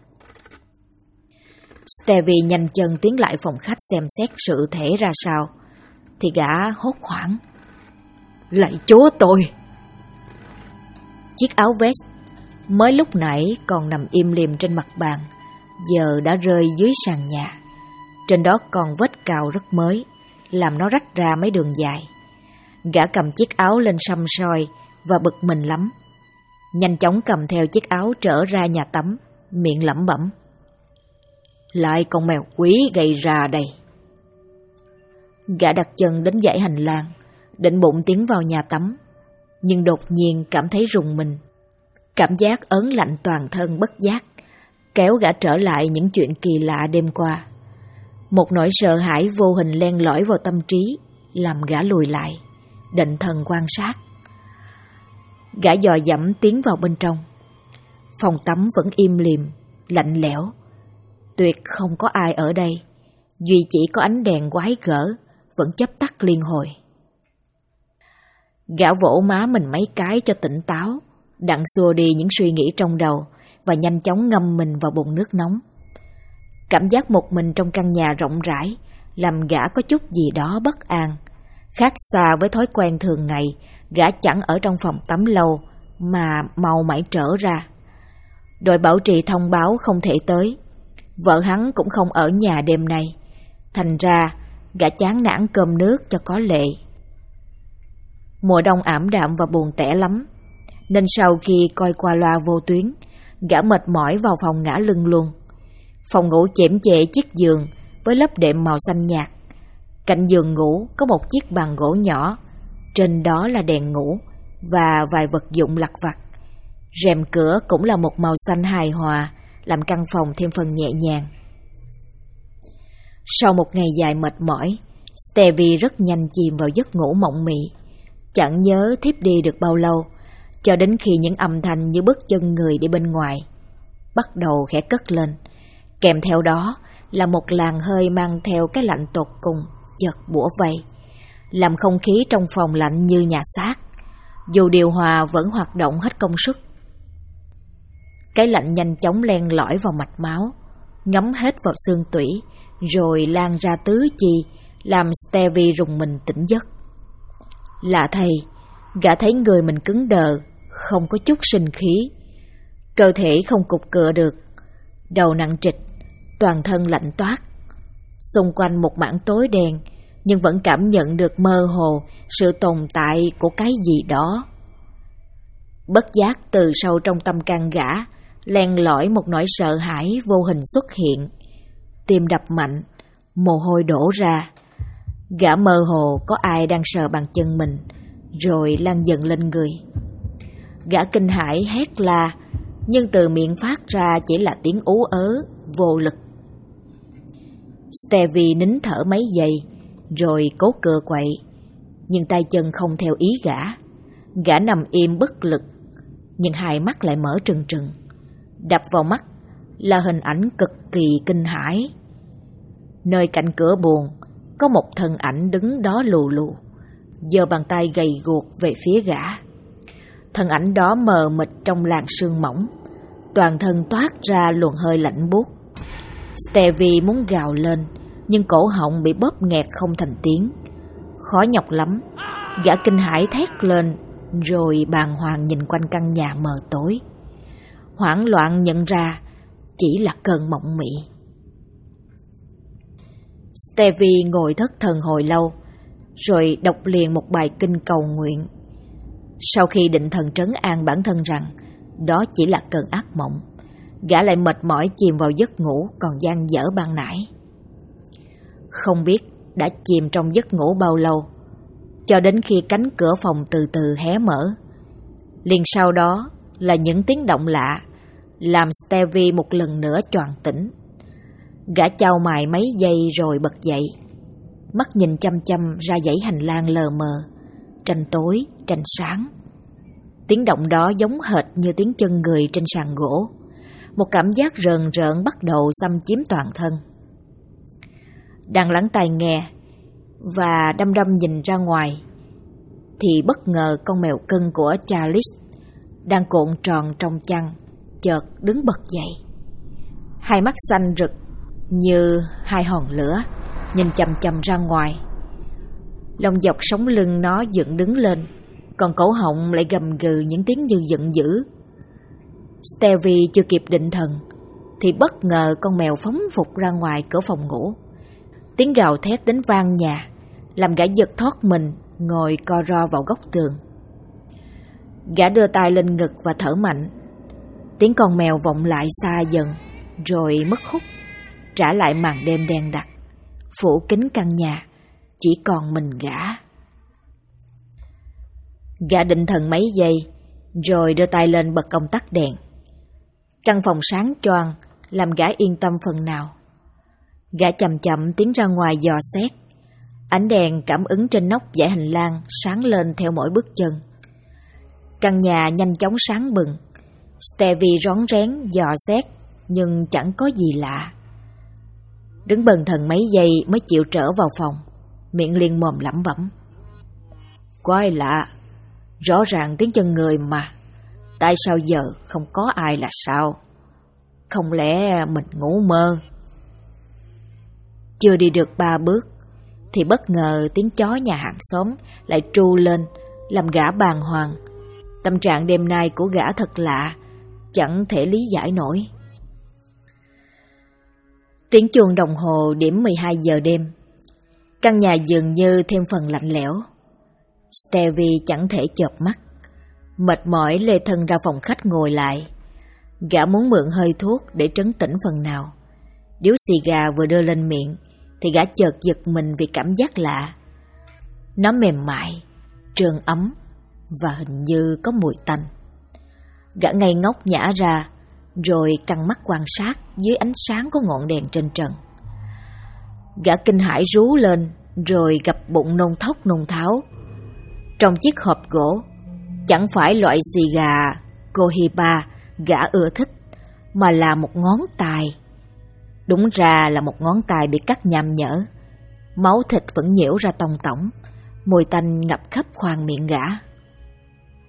A: Stevie nhanh chân tiến lại phòng khách xem xét sự thể ra sao, thì gã hốt hoảng: "Lạy Chúa tôi!" Chiếc áo vest mới lúc nãy còn nằm im lìm trên mặt bàn giờ đã rơi dưới sàn nhà. Trên đó còn vết cào rất mới, làm nó rách ra mấy đường dài. Gã cầm chiếc áo lên săm soi và bực mình lắm. Nhanh chóng cầm theo chiếc áo trở ra nhà tắm, miệng lẩm bẩm: "Lại con mèo quý gây ra đây." Gã đặt chân đến dãy hành lang, định bụng tiến vào nhà tắm, nhưng đột nhiên cảm thấy rùng mình. Cảm giác ớn lạnh toàn thân bất giác kéo gã trở lại những chuyện kỳ lạ đêm qua. Một nỗi sợ hãi vô hình len lỏi vào tâm trí, làm gã lùi lại, định thần quan sát. Gã dò dẫm tiến vào bên trong. Phòng tắm vẫn im lìm, lạnh lẽo. Tuyệt không có ai ở đây, duy chỉ có ánh đèn quái gở vẫn chớp tắt liên hồi. Gã vỗ má mình mấy cái cho tỉnh táo, đặng xua đi những suy nghĩ trong đầu và nhanh chóng ngâm mình vào bồn nước nóng. Cảm giác một mình trong căn nhà rộng rãi làm gã có chút gì đó bất an, khác xa với thói quen thường ngày. Gã chẳng ở trong phòng tắm lâu mà mau mãi trở ra. Đội bảo trì thông báo không thể tới, vợ hắn cũng không ở nhà đêm nay. Thành ra gã chán nản cơm nước cho có lệ. Mùa đông ảm đạm và buồn tẻ lắm, nên sau khi coi qua loa vô tuyến, gã mệt mỏi vào phòng ngả lưng luôn. Phòng ngủ chễm chệ chiếc giường với lớp đệm màu xanh nhạt. Cạnh giường ngủ có một chiếc bàn gỗ nhỏ, trên đó là đèn ngủ và vài vật dụng lặt vặt. Rèm cửa cũng là một màu xanh hài hòa, làm căn phòng thêm phần nhẹ nhàng. Sau một ngày dài mệt mỏi, Stevie rất nhanh chìm vào giấc ngủ mộng mị. Chẳng nhớ thiếp đi được bao lâu, cho đến khi những âm thanh như bước chân người đi bên ngoài bắt đầu khẽ cất lên. Kèm theo đó là một làn hơi mang theo cái lạnh tột cùng chợt bủa vây, làm không khí trong phòng lạnh như nhà xác. dù điều hòa vẫn hoạt động hết công suất. Cái lạnh nhanh chóng len lỏi vào mạch máu, ngấm hết vào xương tủy, rồi lan ra tứ chi, làm Stevie rùng mình tỉnh giấc. Lạ thay, gã thấy người mình cứng đờ, không có chút sinh khí. Cơ thể không cục cựa được, đầu nặng trịch, toàn thân lạnh toát. Xung quanh một mảng tối đen, nhưng vẫn cảm nhận được mơ hồ sự tồn tại của cái gì đó. Bất giác từ sâu trong tâm can gã, len lỏi một nỗi sợ hãi vô hình xuất hiện. Tim đập mạnh, mồ hôi đổ ra. Gã mơ hồ có ai đang sờ bàn chân mình, rồi lan dần lên người. Gã kinh hãi hét la, nhưng từ miệng phát ra chỉ là tiếng ú ớ, vô lực. Stevie nín thở mấy giây, rồi cố cựa quậy, nhưng tay chân không theo ý gã. Gã nằm im bất lực, nhưng hai mắt lại mở trừng trừng. Đập vào mắt là hình ảnh cực kỳ kinh hãi. Nơi cạnh cửa buồng có một thân ảnh đứng đó lù lù, giơ bàn tay gầy guộc về phía gã. Thân ảnh đó mờ mịt trong làn sương mỏng, toàn thân toát ra luồng hơi lạnh buốt. Stevie muốn gào lên, nhưng cổ họng bị bóp nghẹt không thành tiếng. Khó nhọc lắm, gã kinh hãi thét lên, rồi bàng hoàng nhìn quanh căn nhà mờ tối. Hoảng loạn nhận ra chỉ là cơn mộng mị. Stevie ngồi thất thần hồi lâu, rồi đọc liền một bài kinh cầu nguyện. Sau khi định thần trấn an bản thân rằng đó chỉ là cơn ác mộng, gã lại mệt mỏi chìm vào giấc ngủ còn dang dở ban nãy. Không biết đã chìm trong giấc ngủ bao lâu, cho đến khi cánh cửa phòng từ từ hé mở. Liền sau đó là những tiếng động lạ, làm Stevie một lần nữa choàng tỉnh. Gã chau mày mấy giây rồi bật dậy, mắt nhìn chăm chăm ra dãy hành lang lờ mờ, tranh tối, tranh sáng. Tiếng động đó giống hệt như tiếng chân người trên sàn gỗ. Một cảm giác rờn rợn bắt đầu xâm chiếm toàn thân. Đang lắng tai nghe và đăm đăm nhìn ra ngoài, thì bất ngờ con mèo cưng của Charles đang cuộn tròn trong chăn chợt đứng bật dậy. Hai mắt xanh rực như hai hòn lửa nhìn chằm chằm ra ngoài. Lông dọc sống lưng nó dựng đứng lên, còn cổ họng lại gầm gừ những tiếng như giận dữ. Stevie chưa kịp định thần thì bất ngờ con mèo phóng vụt ra ngoài cửa phòng ngủ. Tiếng gào thét đến vang nhà, làm gã giật thoát mình, ngồi co ro vào góc tường. Gã đưa tay lên ngực và thở mạnh. Tiếng con mèo vọng lại xa dần, rồi mất hút, trả lại màn đêm đen đặc, phủ kín căn nhà, chỉ còn mình gã. Gã định thần mấy giây, rồi đưa tay lên bật công tắc đèn. Căn phòng sáng choang, làm gã yên tâm phần nào. Gã chậm chậm tiến ra ngoài dò xét. Ánh đèn cảm ứng trên nóc dãy hành lang sáng lên theo mỗi bước chân. Căn nhà nhanh chóng sáng bừng. Stevie rón rén dò xét, nhưng chẳng có gì lạ. Đứng bần thần mấy giây mới chịu trở vào phòng, miệng liền mồm lẩm bẩm. Quái lạ, rõ ràng tiếng chân người mà, tại sao giờ không có ai là sao? Không lẽ mình ngủ mơ? Chưa đi được 3 bước thì bất ngờ tiếng chó nhà hàng xóm lại tru lên, làm gã bàng hoàng. Tâm trạng đêm nay của gã thật lạ, chẳng thể lý giải nổi. Tiếng chuông đồng hồ điểm 12 giờ đêm. Căn nhà dường như thêm phần lạnh lẽo. Stevie chẳng thể chợp mắt, mệt mỏi lê thân ra phòng khách ngồi lại. Gã muốn mượn hơi thuốc để trấn tĩnh phần nào. Điếu xì gà vừa đưa lên miệng thì gã chợt giật mình vì cảm giác lạ. Nó mềm mại, trơn ấm và hình như có mùi tanh. Gã ngây ngốc nhả ra, rồi căng mắt quan sát dưới ánh sáng của ngọn đèn trên trần. Gã kinh hãi rú lên, rồi gập bụng nôn thốc nôn tháo. Trong chiếc hộp gỗ, chẳng phải loại xì gà Cohiba gã ưa thích, mà là một ngón tay. Đúng ra là một ngón tay bị cắt nham nhở. Máu thịt vẫn nhiễu ra tông tổng, mùi tanh ngập khắp khoang miệng gã.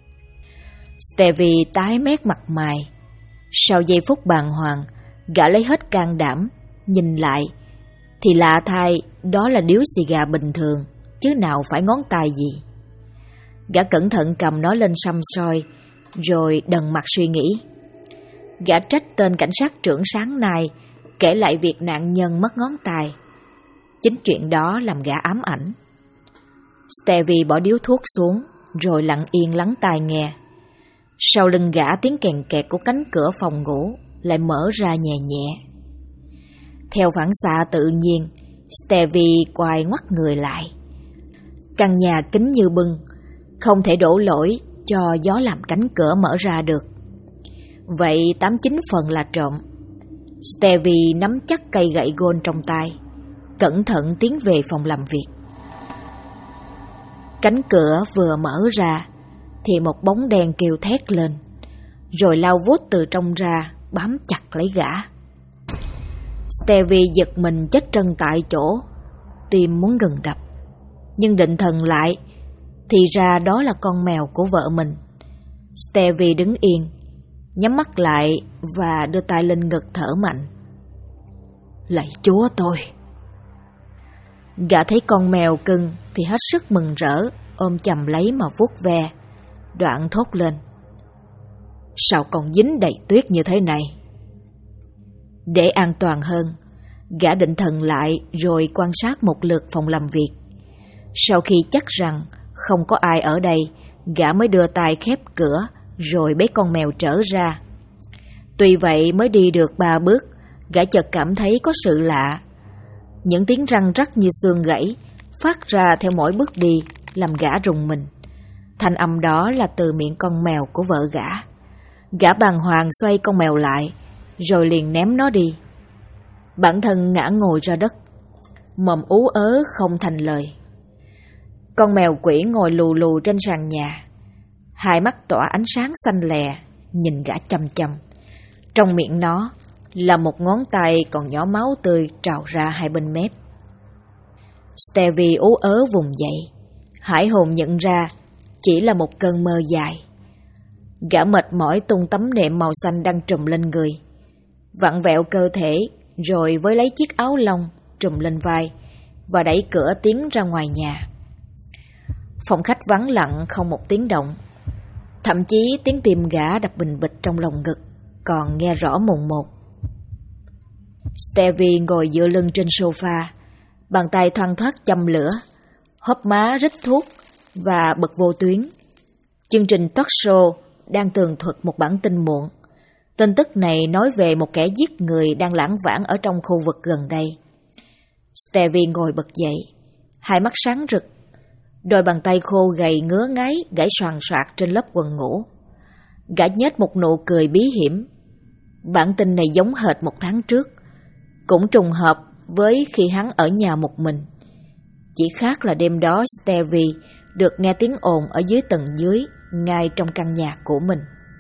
A: Stevie tái mét mặt mày. Sau giây phút bàng hoàng, gã lấy hết can đảm, nhìn lại, thì lạ thay đó là điếu xì gà bình thường, chứ nào phải ngón tay gì. Gã cẩn thận cầm nó lên săm soi, rồi đần mặt suy nghĩ. Gã trách tên cảnh sát trưởng sáng nay kể lại việc nạn nhân mất ngón tay. Chính chuyện đó làm gã ám ảnh. Stevie bỏ điếu thuốc xuống, rồi lặng yên lắng tai nghe. Sau lưng gã tiếng kèn kẹt của cánh cửa phòng ngủ lại mở ra nhẹ nhẹ. Theo phản xạ tự nhiên, Stevie quay ngoắt người lại. Căn nhà kín như bưng, không thể đổ lỗi cho gió làm cánh cửa mở ra được. Vậy 89 phần là trộm. Stevie nắm chắc cây gậy gôn trong tay, cẩn thận tiến về phòng làm việc. Cánh cửa vừa mở ra thì một bóng đen kêu thét lên, rồi lao vút từ trong ra, bám chặt lấy gã. Stevie giật mình chết trân tại chỗ, tim muốn ngừng đập. Nhưng định thần lại, thì ra đó là con mèo của vợ mình. Stevie đứng yên, nhắm mắt lại và đưa tay lên ngực thở mạnh. Lạy Chúa tôi! Gã thấy con mèo cưng thì hết sức mừng rỡ, ôm chầm lấy mà vuốt ve, đoạn thốt lên. Sao còn dính đầy tuyết như thế này? Để an toàn hơn, gã định thần lại rồi quan sát một lượt phòng làm việc. Sau khi chắc rằng không có ai ở đây, gã mới đưa tay khép cửa rồi bế con mèo trở ra. Tuy vậy mới đi được 3 bước, gã chợt cảm thấy có sự lạ. Những tiếng răng rắc như xương gãy phát ra theo mỗi bước đi, làm gã rùng mình. Thanh âm đó là từ miệng con mèo của vợ gã. Gã bàng hoàng xoay con mèo lại, rồi liền ném nó đi. Bản thân ngã ngồi ra đất, mồm ú ớ không thành lời. Con mèo quỷ ngồi lù lù trên sàn nhà, hai mắt tỏa ánh sáng xanh lè, nhìn gã chăm chăm. Trong miệng nó là một ngón tay còn nhỏ máu tươi trào ra hai bên mép. Stevie ú ớ vùng dậy, hải hồn nhận ra chỉ là một cơn mơ dài. Gã mệt mỏi tung tấm nệm màu xanh đang trùm lên người, vặn vẹo cơ thể, rồi với lấy chiếc áo lông trùm lên vai và đẩy cửa tiến ra ngoài nhà. Phòng khách vắng lặng không một tiếng động, thậm chí tiếng tim gã đập bình bịch trong lồng ngực còn nghe rõ mồn một. Stevie ngồi dựa lưng trên sofa, bàn tay thoăn thoắt châm lửa, hớp má rít thuốc và bật vô tuyến. Chương trình talk show đang tường thuật một bản tin muộn. Tin tức này nói về một kẻ giết người đang lãng vãng ở trong khu vực gần đây. Stevie ngồi bật dậy, hai mắt sáng rực, đôi bàn tay khô gầy ngứa ngáy gãy xoàn xoạc trên lớp quần ngủ. Gã nhếch một nụ cười bí hiểm. Bản tin này giống hệt một tháng trước, cũng trùng hợp với khi hắn ở nhà một mình. Chỉ khác là đêm đó Stevie được nghe tiếng ồn ở dưới tầng dưới, ngay trong căn nhà của mình.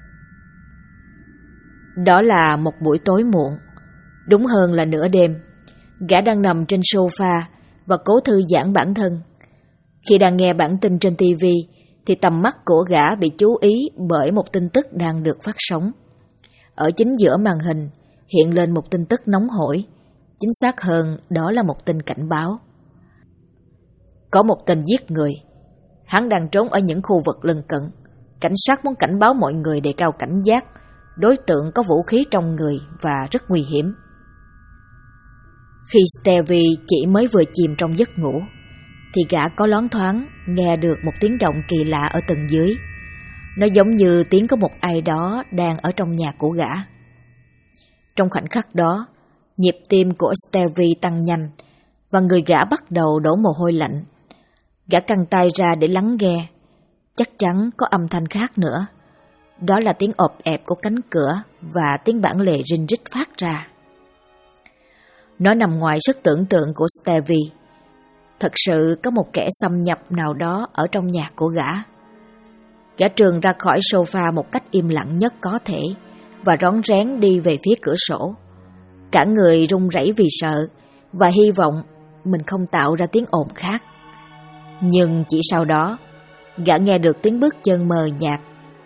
A: Đó là một buổi tối muộn, đúng hơn là nửa đêm. Gã đang nằm trên sofa và cố thư giãn bản thân. Khi đang nghe bản tin trên TV thì tầm mắt của gã bị chú ý bởi một tin tức đang được phát sóng. Ở chính giữa màn hình hiện lên một tin tức nóng hổi, chính xác hơn đó là một tin cảnh báo. Có một tên giết người, hắn đang trốn ở những khu vực lân cận. Cảnh sát muốn cảnh báo mọi người đề cao cảnh giác, đối tượng có vũ khí trong người và rất nguy hiểm. Khi Stevie chỉ mới vừa chìm trong giấc ngủ thì gã có loáng thoáng nghe được một tiếng động kỳ lạ ở tầng dưới. Nó giống như tiếng có một ai đó đang ở trong nhà của gã. Trong khoảnh khắc đó, nhịp tim của Stevie tăng nhanh và người gã bắt đầu đổ mồ hôi lạnh. Gã căng tay ra để lắng nghe. Chắc chắn có âm thanh khác nữa. Đó là tiếng ọp ẹp của cánh cửa và tiếng bản lề rinh rít phát ra. Nó nằm ngoài sức tưởng tượng của Stevie. Thật sự có một kẻ xâm nhập nào đó ở trong nhà của gã. Gã trườn ra khỏi sofa một cách im lặng nhất có thể và rón rén đi về phía cửa sổ. Cả người run rẩy vì sợ và hy vọng mình không tạo ra tiếng ồn khác. Nhưng chỉ sau đó, gã nghe được tiếng bước chân mờ nhạt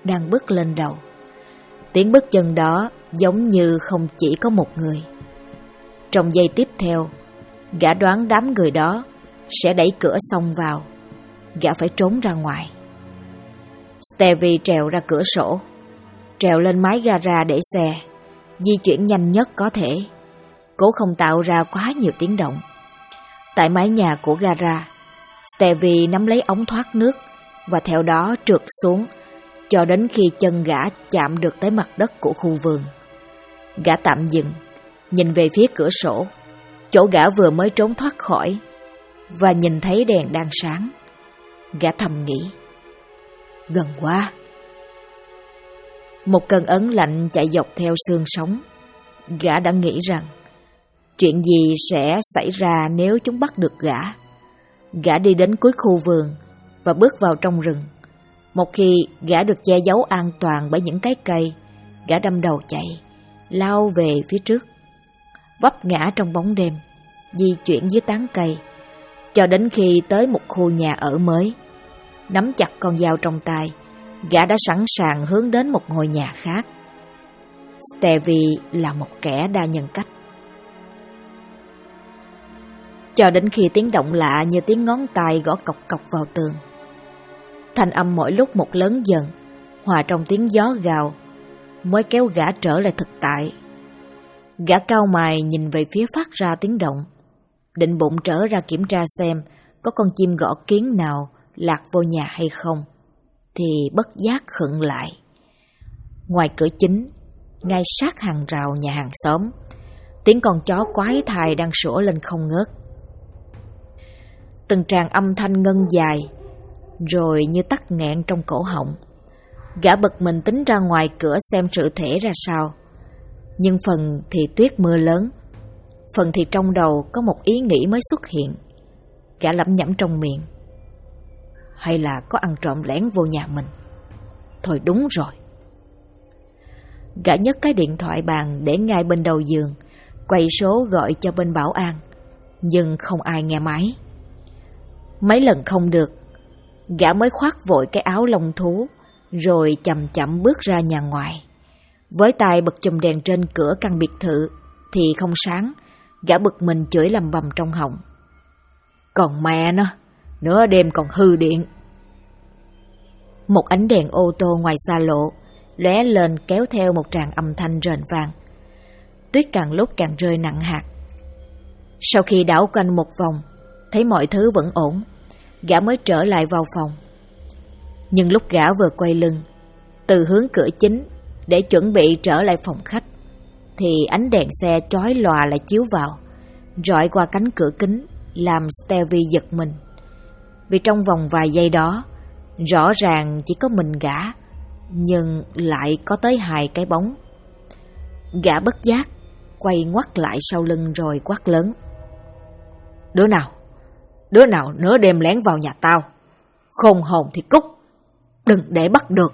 A: đang bước lên đầu. Tiếng bước chân đó giống như không chỉ có một người. Trong giây tiếp theo, gã đoán đám người đó sẽ đẩy cửa xông vào. Gã phải trốn ra ngoài. Stevie trèo ra cửa sổ, trèo lên mái gara để xe, di chuyển nhanh nhất có thể, cố không tạo ra quá nhiều tiếng động. Tại mái nhà của gara, Stevie nắm lấy ống thoát nước và theo đó trượt xuống cho đến khi chân gã chạm được tới mặt đất của khu vườn. Gã tạm dừng, nhìn về phía cửa sổ, chỗ gã vừa mới trốn thoát khỏi, và nhìn thấy đèn đang sáng. Gã thầm nghĩ, gần quá. Một cơn ớn lạnh chạy dọc theo xương sống. Gã đã nghĩ rằng chuyện gì sẽ xảy ra nếu chúng bắt được gã. Gã đi đến cuối khu vườn và bước vào trong rừng. Một khi gã được che giấu an toàn bởi những cái cây, gã đâm đầu chạy, lao về phía trước, vấp ngã trong bóng đêm, di chuyển dưới tán cây, cho đến khi tới một khu nhà ở mới. Nắm chặt con dao trong tay, gã đã sẵn sàng hướng đến một ngôi nhà khác. Stevie là một kẻ đa nhân cách. Cho đến khi tiếng động lạ như tiếng ngón tay gõ cộc cộc vào tường. Thanh âm mỗi lúc một lớn dần, hòa trong tiếng gió gào, mới kéo gã trở lại thực tại. Gã cau mày nhìn về phía phát ra tiếng động, định bụng trở ra kiểm tra xem có con chim gõ kiến nào lạc vô nhà hay không, thì bất giác khựng lại. Ngoài cửa chính, ngay sát hàng rào nhà hàng xóm, tiếng con chó quái thai đang sủa lên không ngớt. Từng tràng âm thanh ngân dài, rồi như tắc nghẹn trong cổ họng. Gã bực mình tính ra ngoài cửa xem sự thể ra sao. Nhưng phần thì tuyết mưa lớn, phần thì trong đầu có một ý nghĩ mới xuất hiện. Gã lẩm nhẩm trong miệng, hay là có ăn trộm lén vô nhà mình? Thôi đúng rồi. Gã nhấc cái điện thoại bàn để ngay bên đầu giường, quay số gọi cho bên bảo an, nhưng không ai nghe máy. Mấy lần không được, gã mới khoác vội cái áo lông thú, rồi chậm chậm bước ra nhà ngoài. Với tay bật chùm đèn trên cửa căn biệt thự thì không sáng. Gã bực mình chửi lầm bầm trong họng, còn mẹ nó, nửa đêm còn hư điện. Một ánh đèn ô tô ngoài xa lộ lóe lên kéo theo một tràng âm thanh rền vang. Tuyết càng lúc càng rơi nặng hạt. Sau khi đảo quanh một vòng, thấy mọi thứ vẫn ổn, gã mới trở lại vào phòng. Nhưng lúc gã vừa quay lưng từ hướng cửa chính để chuẩn bị trở lại phòng khách, thì ánh đèn xe chói lòa lại chiếu vào, rọi qua cánh cửa kính, làm Stevie giật mình. Vì trong vòng vài giây đó, rõ ràng chỉ có mình gã, nhưng lại có tới 2 cái bóng. Gã bất giác quay ngoắt lại sau lưng rồi quát lớn, Đứa nào nửa đêm lén vào nhà tao? Khôn hồn thì cút, đừng để bắt được.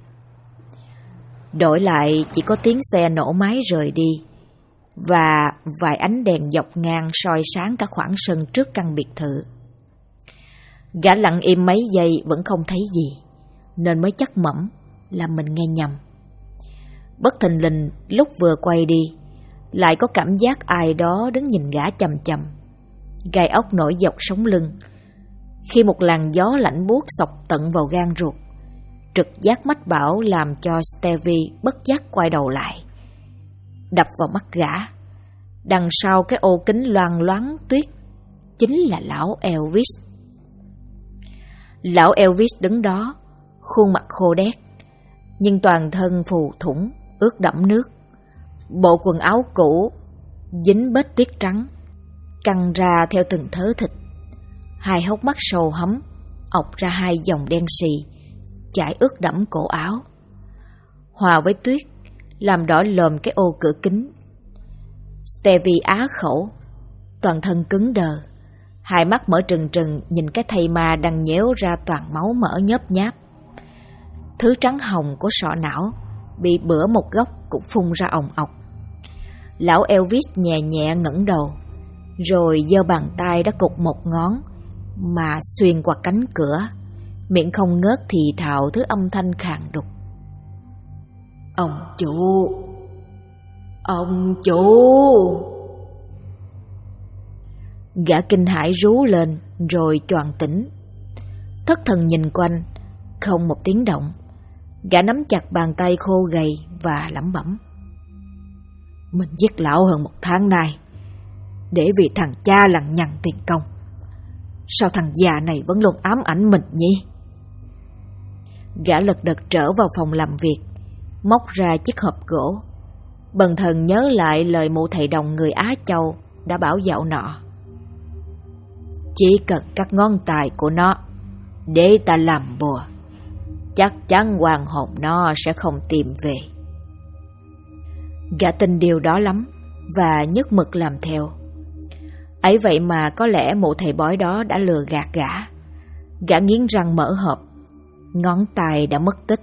A: Đổi lại chỉ có tiếng xe nổ máy rời đi, và vài ánh đèn dọc ngang soi sáng cả khoảng sân trước căn biệt thự. Gã lặng im mấy giây vẫn không thấy gì, nên mới chắc mẩm là mình nghe nhầm. Bất thình lình lúc vừa quay đi, lại có cảm giác ai đó đứng nhìn gã chằm chằm. Gai ốc nổi dọc sống lưng, khi một làn gió lạnh buốt xộc tận vào gan ruột. Trực giác mách bảo làm cho Stevie bất giác quay đầu lại. Đập vào mắt gã, đằng sau cái ô kính loang loáng tuyết, chính là lão Elvis. Lão Elvis đứng đó, khuôn mặt khô đét, nhưng toàn thân phù thủng, ướt đẫm nước. Bộ quần áo cũ dính bết tuyết trắng, căng ra theo từng thớ thịt. 2 hốc mắt sâu hấm ọc ra 2 dòng đen sì chảy ướt đẫm cổ áo, hòa với tuyết làm đỏ lòm cái ô cửa kính. Stevie á khẩu, toàn thân cứng đờ, 2 mắt mở trừng trừng nhìn cái thây ma đang nhéo ra toàn máu mỡ nhớp nháp. Thứ trắng hồng của sọ não bị bữa một góc cũng phun ra òng ọc. Lão Elvis nhẹ nhẹ ngẩng đầu, rồi giơ bàn tay đã cụt một ngón mà xuyên qua cánh cửa, miệng không ngớt thì thào thứ âm thanh khàn đục, Ông chủ! Ông chủ! Gã kinh hãi rú lên rồi choàng tỉnh. Thất thần nhìn quanh, không một tiếng động. Gã nắm chặt bàn tay khô gầy và lẩm bẩm: mình giết lão hơn 1 tháng nay, để vì thằng cha lằng nhằng tiền công. Sao thằng già này vẫn luôn ám ảnh mình nhỉ? Gã lật đật trở vào phòng làm việc, móc ra chiếc hộp gỗ, bần thần nhớ lại lời mụ thầy đồng người Á Châu đã bảo dạo nọ: chỉ cần các ngón tay của nó để ta làm bùa, chắc chắn oan hồn nó sẽ không tìm về. Gã tin điều đó lắm và nhất mực làm theo. Ấy vậy mà có lẽ mụ thầy bói đó đã lừa gạt gã. Gã nghiến răng mở hộp, ngón tay đã mất tích.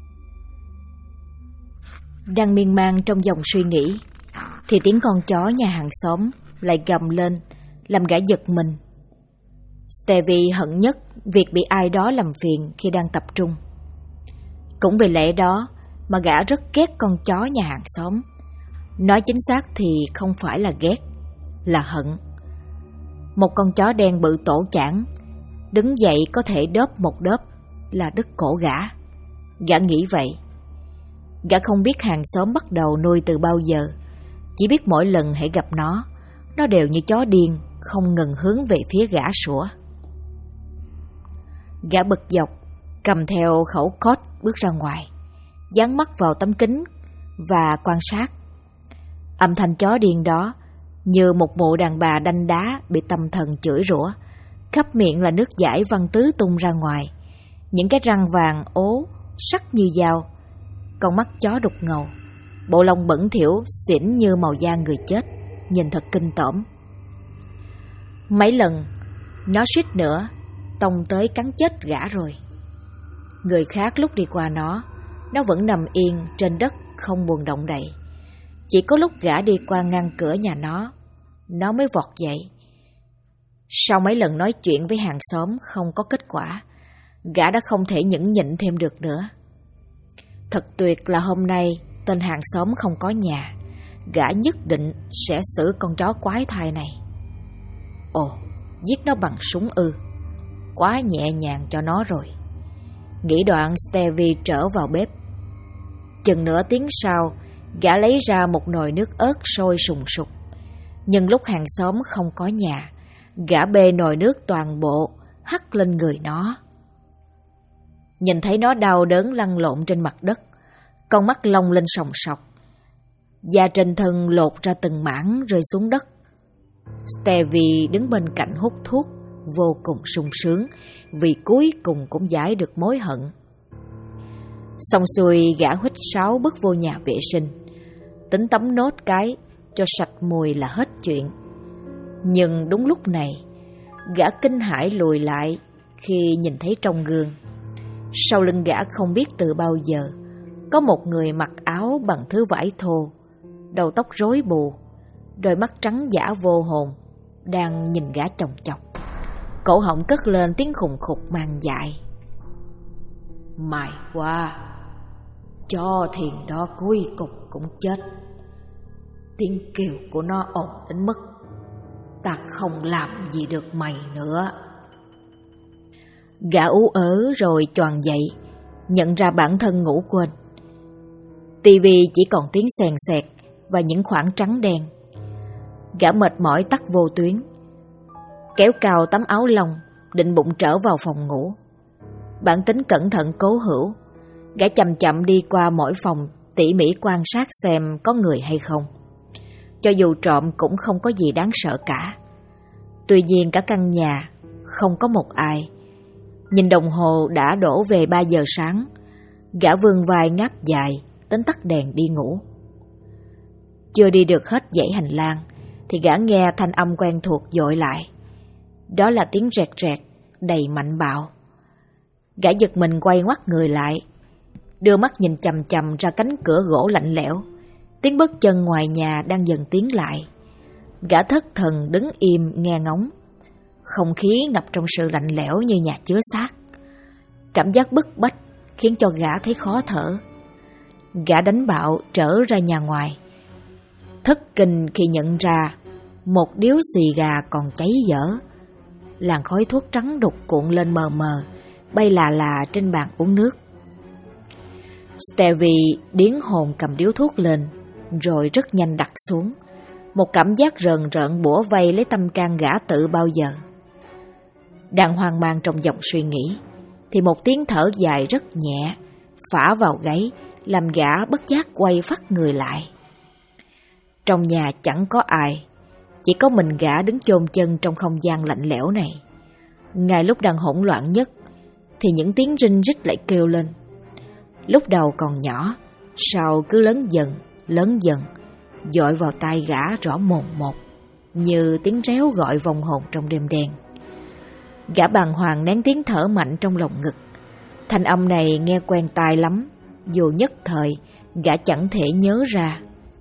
A: Đang miên man trong dòng suy nghĩ thì tiếng con chó nhà hàng xóm lại gầm lên, làm gã giật mình. Stevie hận nhất việc bị ai đó làm phiền khi đang tập trung. Cũng vì lẽ đó mà gã rất ghét con chó nhà hàng xóm. Nói chính xác thì không phải là ghét, là hận. Một con chó đen bự tổ chảng, đứng dậy có thể đớp một đớp là đứt cổ gã. Gã nghĩ vậy. Gã không biết hàng xóm bắt đầu nuôi từ bao giờ, chỉ biết mỗi lần hãy gặp nó đều như chó điên, không ngừng hướng về phía gã sủa. Gã bực dọc, cầm theo khẩu cốt bước ra ngoài, dán mắt vào tấm kính và quan sát. Âm thanh chó điên đó như một mụ đàn bà đanh đá bị tâm thần chửi rủa, khắp miệng là nước dãi văng tứ tung ra ngoài, những cái răng vàng ố sắc như dao, con mắt chó đục ngầu, bộ lông bẩn thỉu xỉn như màu da người chết, nhìn thật kinh tởm. Mấy lần nó suýt nữa tông tới cắn chết gã rồi. Người khác lúc đi qua nó vẫn nằm yên trên đất không buồn động đậy. Chỉ có lúc gã đi qua ngăn cửa nhà nó mới vọt dậy. Sau mấy lần nói chuyện với hàng xóm không có kết quả, gã đã không thể nhẫn nhịn thêm được nữa. Thật tuyệt là hôm nay tên hàng xóm không có nhà, gã nhất định sẽ xử con chó quái thai này. Ồ, giết nó bằng súng ư? Quá nhẹ nhàng cho nó rồi. Nghĩ đoạn, Stevie trở vào bếp. Chừng nửa tiếng sau, gã lấy ra một nồi nước ớt sôi sùng sục. Nhưng lúc hàng xóm không có nhà, gã bê nồi nước toàn bộ hắt lên người nó. Nhìn thấy nó đau đớn lăn lộn trên mặt đất, con mắt long lên sòng sọc, da trên thân lột ra từng mảng rơi xuống đất. Stevie đứng bên cạnh hút thuốc, vô cùng sung sướng vì cuối cùng cũng giải được mối hận. Xong xuôi, gã huýt sáo bước vô nhà vệ sinh, tính tắm nốt cái cho sạch mùi là hết chuyện. Nhưng đúng lúc này, gã kinh hãi lùi lại khi nhìn thấy trong gương. Sau lưng gã không biết từ bao giờ có một người mặc áo bằng thứ vải thô, đầu tóc rối bù, đôi mắt trắng dã vô hồn, đang nhìn gã chòng chọc. Cổ họng cất lên tiếng khùng khục mang dại. Mày qua, cho thiền đó cuối cùng cũng chết. Tiếng kêu của nó ồn đến mức ta không làm gì được mày nữa. Gã ú ớ rồi choàng dậy, nhận ra bản thân ngủ quên. Tivi chỉ còn tiếng xèn xẹt và những khoảng trắng đen. Gã mệt mỏi tắt vô tuyến, kéo cao tấm áo lông, định bụng trở vào phòng ngủ. Bản tính cẩn thận cố hữu, gã chậm chậm đi qua mỗi phòng, tỉ mỉ quan sát xem có người hay không. Cho dù trộm cũng không có gì đáng sợ cả. Tuy nhiên cả căn nhà không có một ai. Nhìn đồng hồ đã đổ về 3 giờ sáng, gã vươn vai ngáp dài, tính tắt đèn đi ngủ. Chưa đi được hết dãy hành lang thì gã nghe thanh âm quen thuộc dội lại. Đó là tiếng rẹt rẹt đầy mạnh bạo. Gã giật mình quay ngoắt người lại, đưa mắt nhìn chằm chằm ra cánh cửa gỗ lạnh lẽo. Tiếng bước chân ngoài nhà đang dần tiến lại. Gã thất thần đứng im nghe ngóng. Không khí ngập trong sự lạnh lẽo như nhà chứa xác. Cảm giác bức bách khiến cho gã thấy khó thở. Gã đánh bạo trở ra nhà ngoài, thất kinh khi nhận ra một điếu xì gà còn cháy dở. Làn khói thuốc trắng đục cuộn lên mờ mờ, bay là trên bàn uống nước. Stevie điếng hồn cầm điếu thuốc lên, rồi rất nhanh đặt xuống. Một cảm giác rờn rợn bủa vây lấy tâm can gã tự bao giờ. Đang hoang mang trong dòng suy nghĩ, thì một tiếng thở dài rất nhẹ phả vào gáy, làm gã bất giác quay phắt người lại. Trong nhà chẳng có ai, chỉ có mình gã đứng chôn chân trong không gian lạnh lẽo này. Ngay lúc đang hỗn loạn nhất, thì những tiếng rinh rít lại kêu lên. Lúc đầu còn nhỏ, sau cứ lớn dần, dội vào tai gã rõ mồn một, như tiếng réo gọi vong hồn trong đêm đen. Gã bàng hoàng nén tiếng thở mạnh trong lồng ngực. Thanh âm này nghe quen tai lắm, dù nhất thời gã chẳng thể nhớ ra.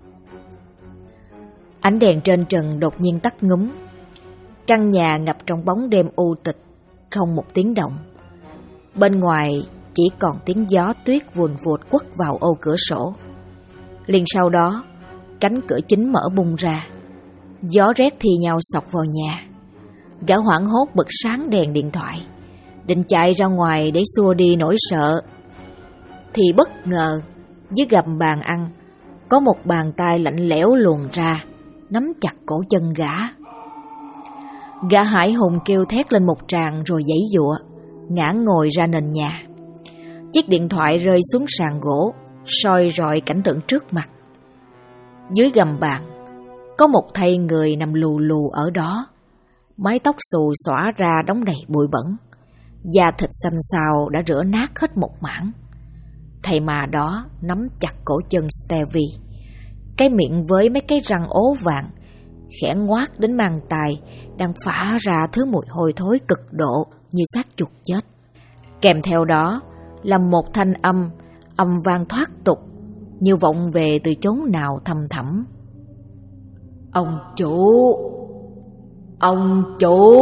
A: Ánh đèn trên trần đột nhiên tắt ngúm. Căn nhà ngập trong bóng đêm u tịch, không một tiếng động. Bên ngoài chỉ còn tiếng gió tuyết vùn vụt quất vào ô cửa sổ. Liền sau đó, cánh cửa chính mở bung ra. Gió rét thi nhau xộc vào nhà. Gã hoảng hốt bật sáng đèn điện thoại, định chạy ra ngoài để xua đi nỗi sợ. Thì bất ngờ, dưới gầm bàn ăn, có một bàn tay lạnh lẽo luồn ra, nắm chặt cổ chân gã. Gã hải hùng kêu thét lên một tràng rồi giãy giụa, ngã ngồi ra nền nhà. Chiếc điện thoại rơi xuống sàn gỗ, soi rọi cảnh tượng trước mặt. Dưới gầm bàn, có một thây người nằm lù lù ở đó. Mái tóc xù xõa ra đóng đầy bụi bẩn, da thịt xanh xao đã rửa nát hết một mảng. Thầy mà đó nắm chặt cổ chân Stevie, cái miệng với mấy cái răng ố vàng, khẽ ngoác đến mang tai, đang phả ra thứ mùi hôi thối cực độ như xác chuột chết. Kèm theo đó là một thanh âm vang thoát tục, như vọng về từ chốn nào thăm thẳm. Ông chủ! Ông chủ!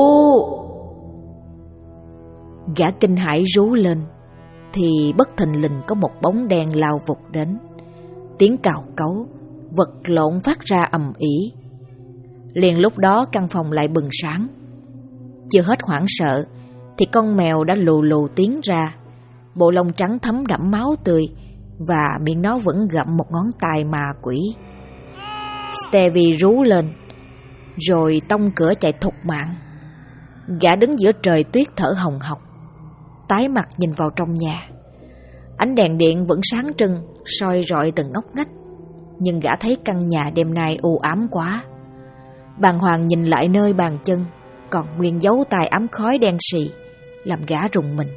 A: Gã kinh hãi rú lên, thì bất thình lình có một bóng đen lao vụt đến. Tiếng cào cấu, vật lộn phát ra ầm ĩ. Liền lúc đó căn phòng lại bừng sáng. Chưa hết hoảng sợ, thì con mèo đã lù lù tiến ra, bộ lông trắng thấm đẫm máu tươi, và miệng nó vẫn gặm một ngón tay ma quỷ. Stevie rú lên, rồi tông cửa chạy thục mạng. Gã đứng giữa trời tuyết thở hồng hộc, tái mặt nhìn vào trong nhà. Ánh đèn điện vẫn sáng trưng, soi rọi từng ngóc ngách, nhưng gã thấy căn nhà đêm nay u ám quá. Bàng hoàng nhìn lại nơi bàn chân, còn nguyên dấu tay ám khói đen sì, làm gã rùng mình.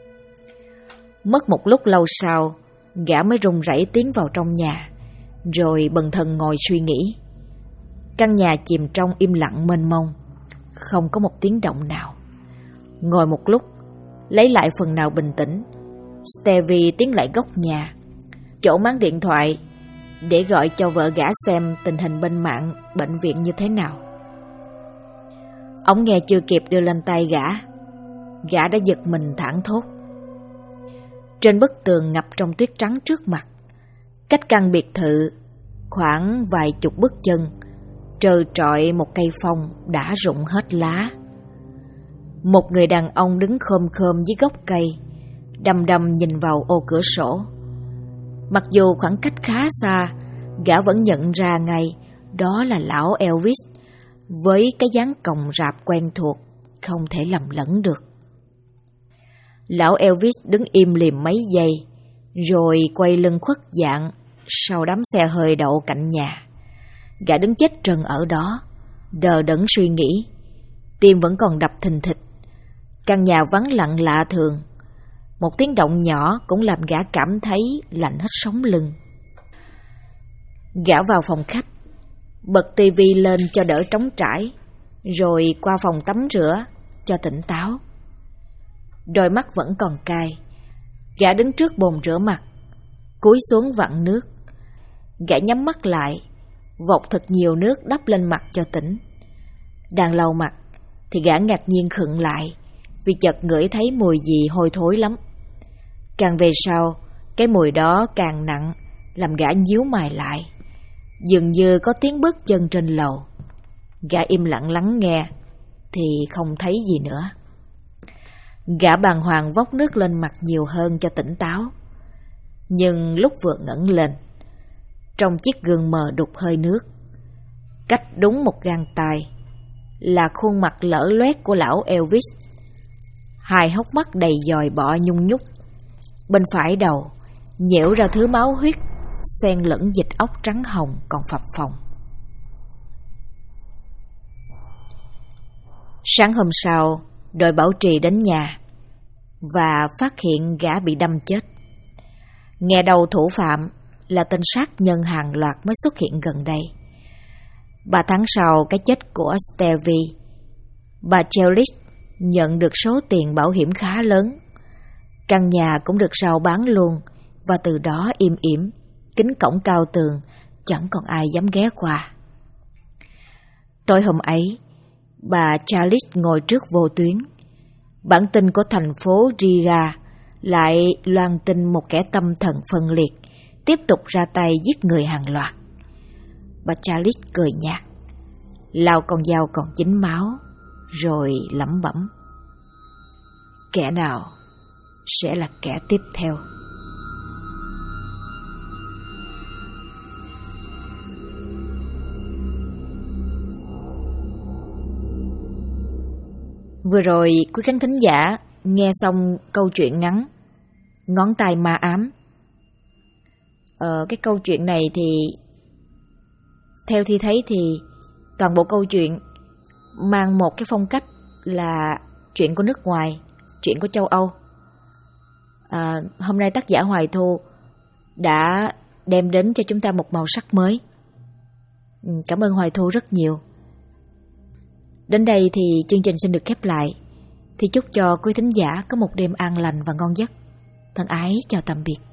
A: Mất một lúc lâu sau, gã mới run rẩy tiến vào trong nhà, rồi bần thần ngồi suy nghĩ. Căn nhà chìm trong im lặng mênh mông, không có một tiếng động nào. Ngồi một lúc, lấy lại phần nào bình tĩnh, Stevie tiến lại góc nhà, chỗ mang điện thoại, để gọi cho vợ gã xem tình hình bên mạng bệnh viện như thế nào. Ông nghe chưa kịp đưa lên tay gã đã giật mình thảng thốt. Trên bức tường ngập trong tuyết trắng trước mặt, cách căn biệt thự khoảng vài chục bước chân, trơ trọi một cây phong đã rụng hết lá. Một người đàn ông đứng khom khom dưới gốc cây, đăm đăm nhìn vào ô cửa sổ. Mặc dù khoảng cách khá xa, gã vẫn nhận ra ngay đó là lão Elvis, với cái dáng còng rạp quen thuộc, không thể lầm lẫn được. Lão Elvis đứng im lìm mấy giây, rồi quay lưng khuất dạng sau đám xe hơi đậu cạnh nhà. Gã đứng chết trần ở đó, đờ đẫn suy nghĩ, tim vẫn còn đập thình thịch. Căn nhà vắng lặng lạ thường, một tiếng động nhỏ cũng làm gã cảm thấy lạnh hết sống lưng. Gã vào phòng khách, bật tivi lên cho đỡ trống trải, rồi qua phòng tắm rửa cho tỉnh táo. Đôi mắt vẫn còn cay, gã đứng trước bồn rửa mặt, cúi xuống vặn nước. Gã nhắm mắt lại, vọt thật nhiều nước đắp lên mặt cho tỉnh. Đang lau mặt thì gã ngạc nhiên khựng lại, vì chợt ngửi thấy mùi gì hôi thối lắm. Càng về sau, cái mùi đó càng nặng, làm gã nhíu mày lại. Dường như có tiếng bước chân trên lầu. Gã im lặng lắng nghe thì không thấy gì nữa. Gã bàng hoàng vốc nước lên mặt nhiều hơn cho tỉnh táo. Nhưng lúc vừa ngẩng lên, trong chiếc gương mờ đục hơi nước, cách đúng một gang tay, là khuôn mặt lở loét của lão Elvis. Hai hốc mắt đầy dòi bọ nhung nhúc. Bên phải đầu nhễu ra thứ máu huyết xen lẫn dịch ốc trắng hồng còn phập phồng. Sáng hôm sau, đội bảo trì đến nhà và phát hiện gã bị đâm chết. Nghe đầu thủ phạm là tên sát nhân hàng loạt mới xuất hiện gần đây. 3 tháng sau cái chết của Stevie, bà Chelis nhận được số tiền bảo hiểm khá lớn. Căn nhà cũng được rao bán luôn, và từ đó im ỉm, kính cổng cao tường, chẳng còn ai dám ghé qua. Tối hôm ấy, bà Charles ngồi trước vô tuyến. Bản tin của thành phố Riga lại loan tin một kẻ tâm thần phân liệt tiếp tục ra tay giết người hàng loạt. Bà Charles cười nhạt, lau con dao còn chín máu, rồi lẩm bẩm: kẻ nào sẽ là kẻ tiếp theo? Vừa rồi quý khán thính giả nghe xong câu chuyện ngắn Ngón tay ma ám. Cái câu chuyện này thì theo Thi thấy thì toàn bộ câu chuyện mang một cái phong cách là chuyện của nước ngoài, chuyện của châu Âu. Hôm nay tác giả Hoài Thu đã đem đến cho chúng ta một màu sắc mới. Cảm ơn Hoài Thu rất nhiều. Đến đây thì chương trình xin được khép lại. Thì chúc cho quý thính giả có một đêm an lành và ngon giấc. Thân ái chào tạm biệt.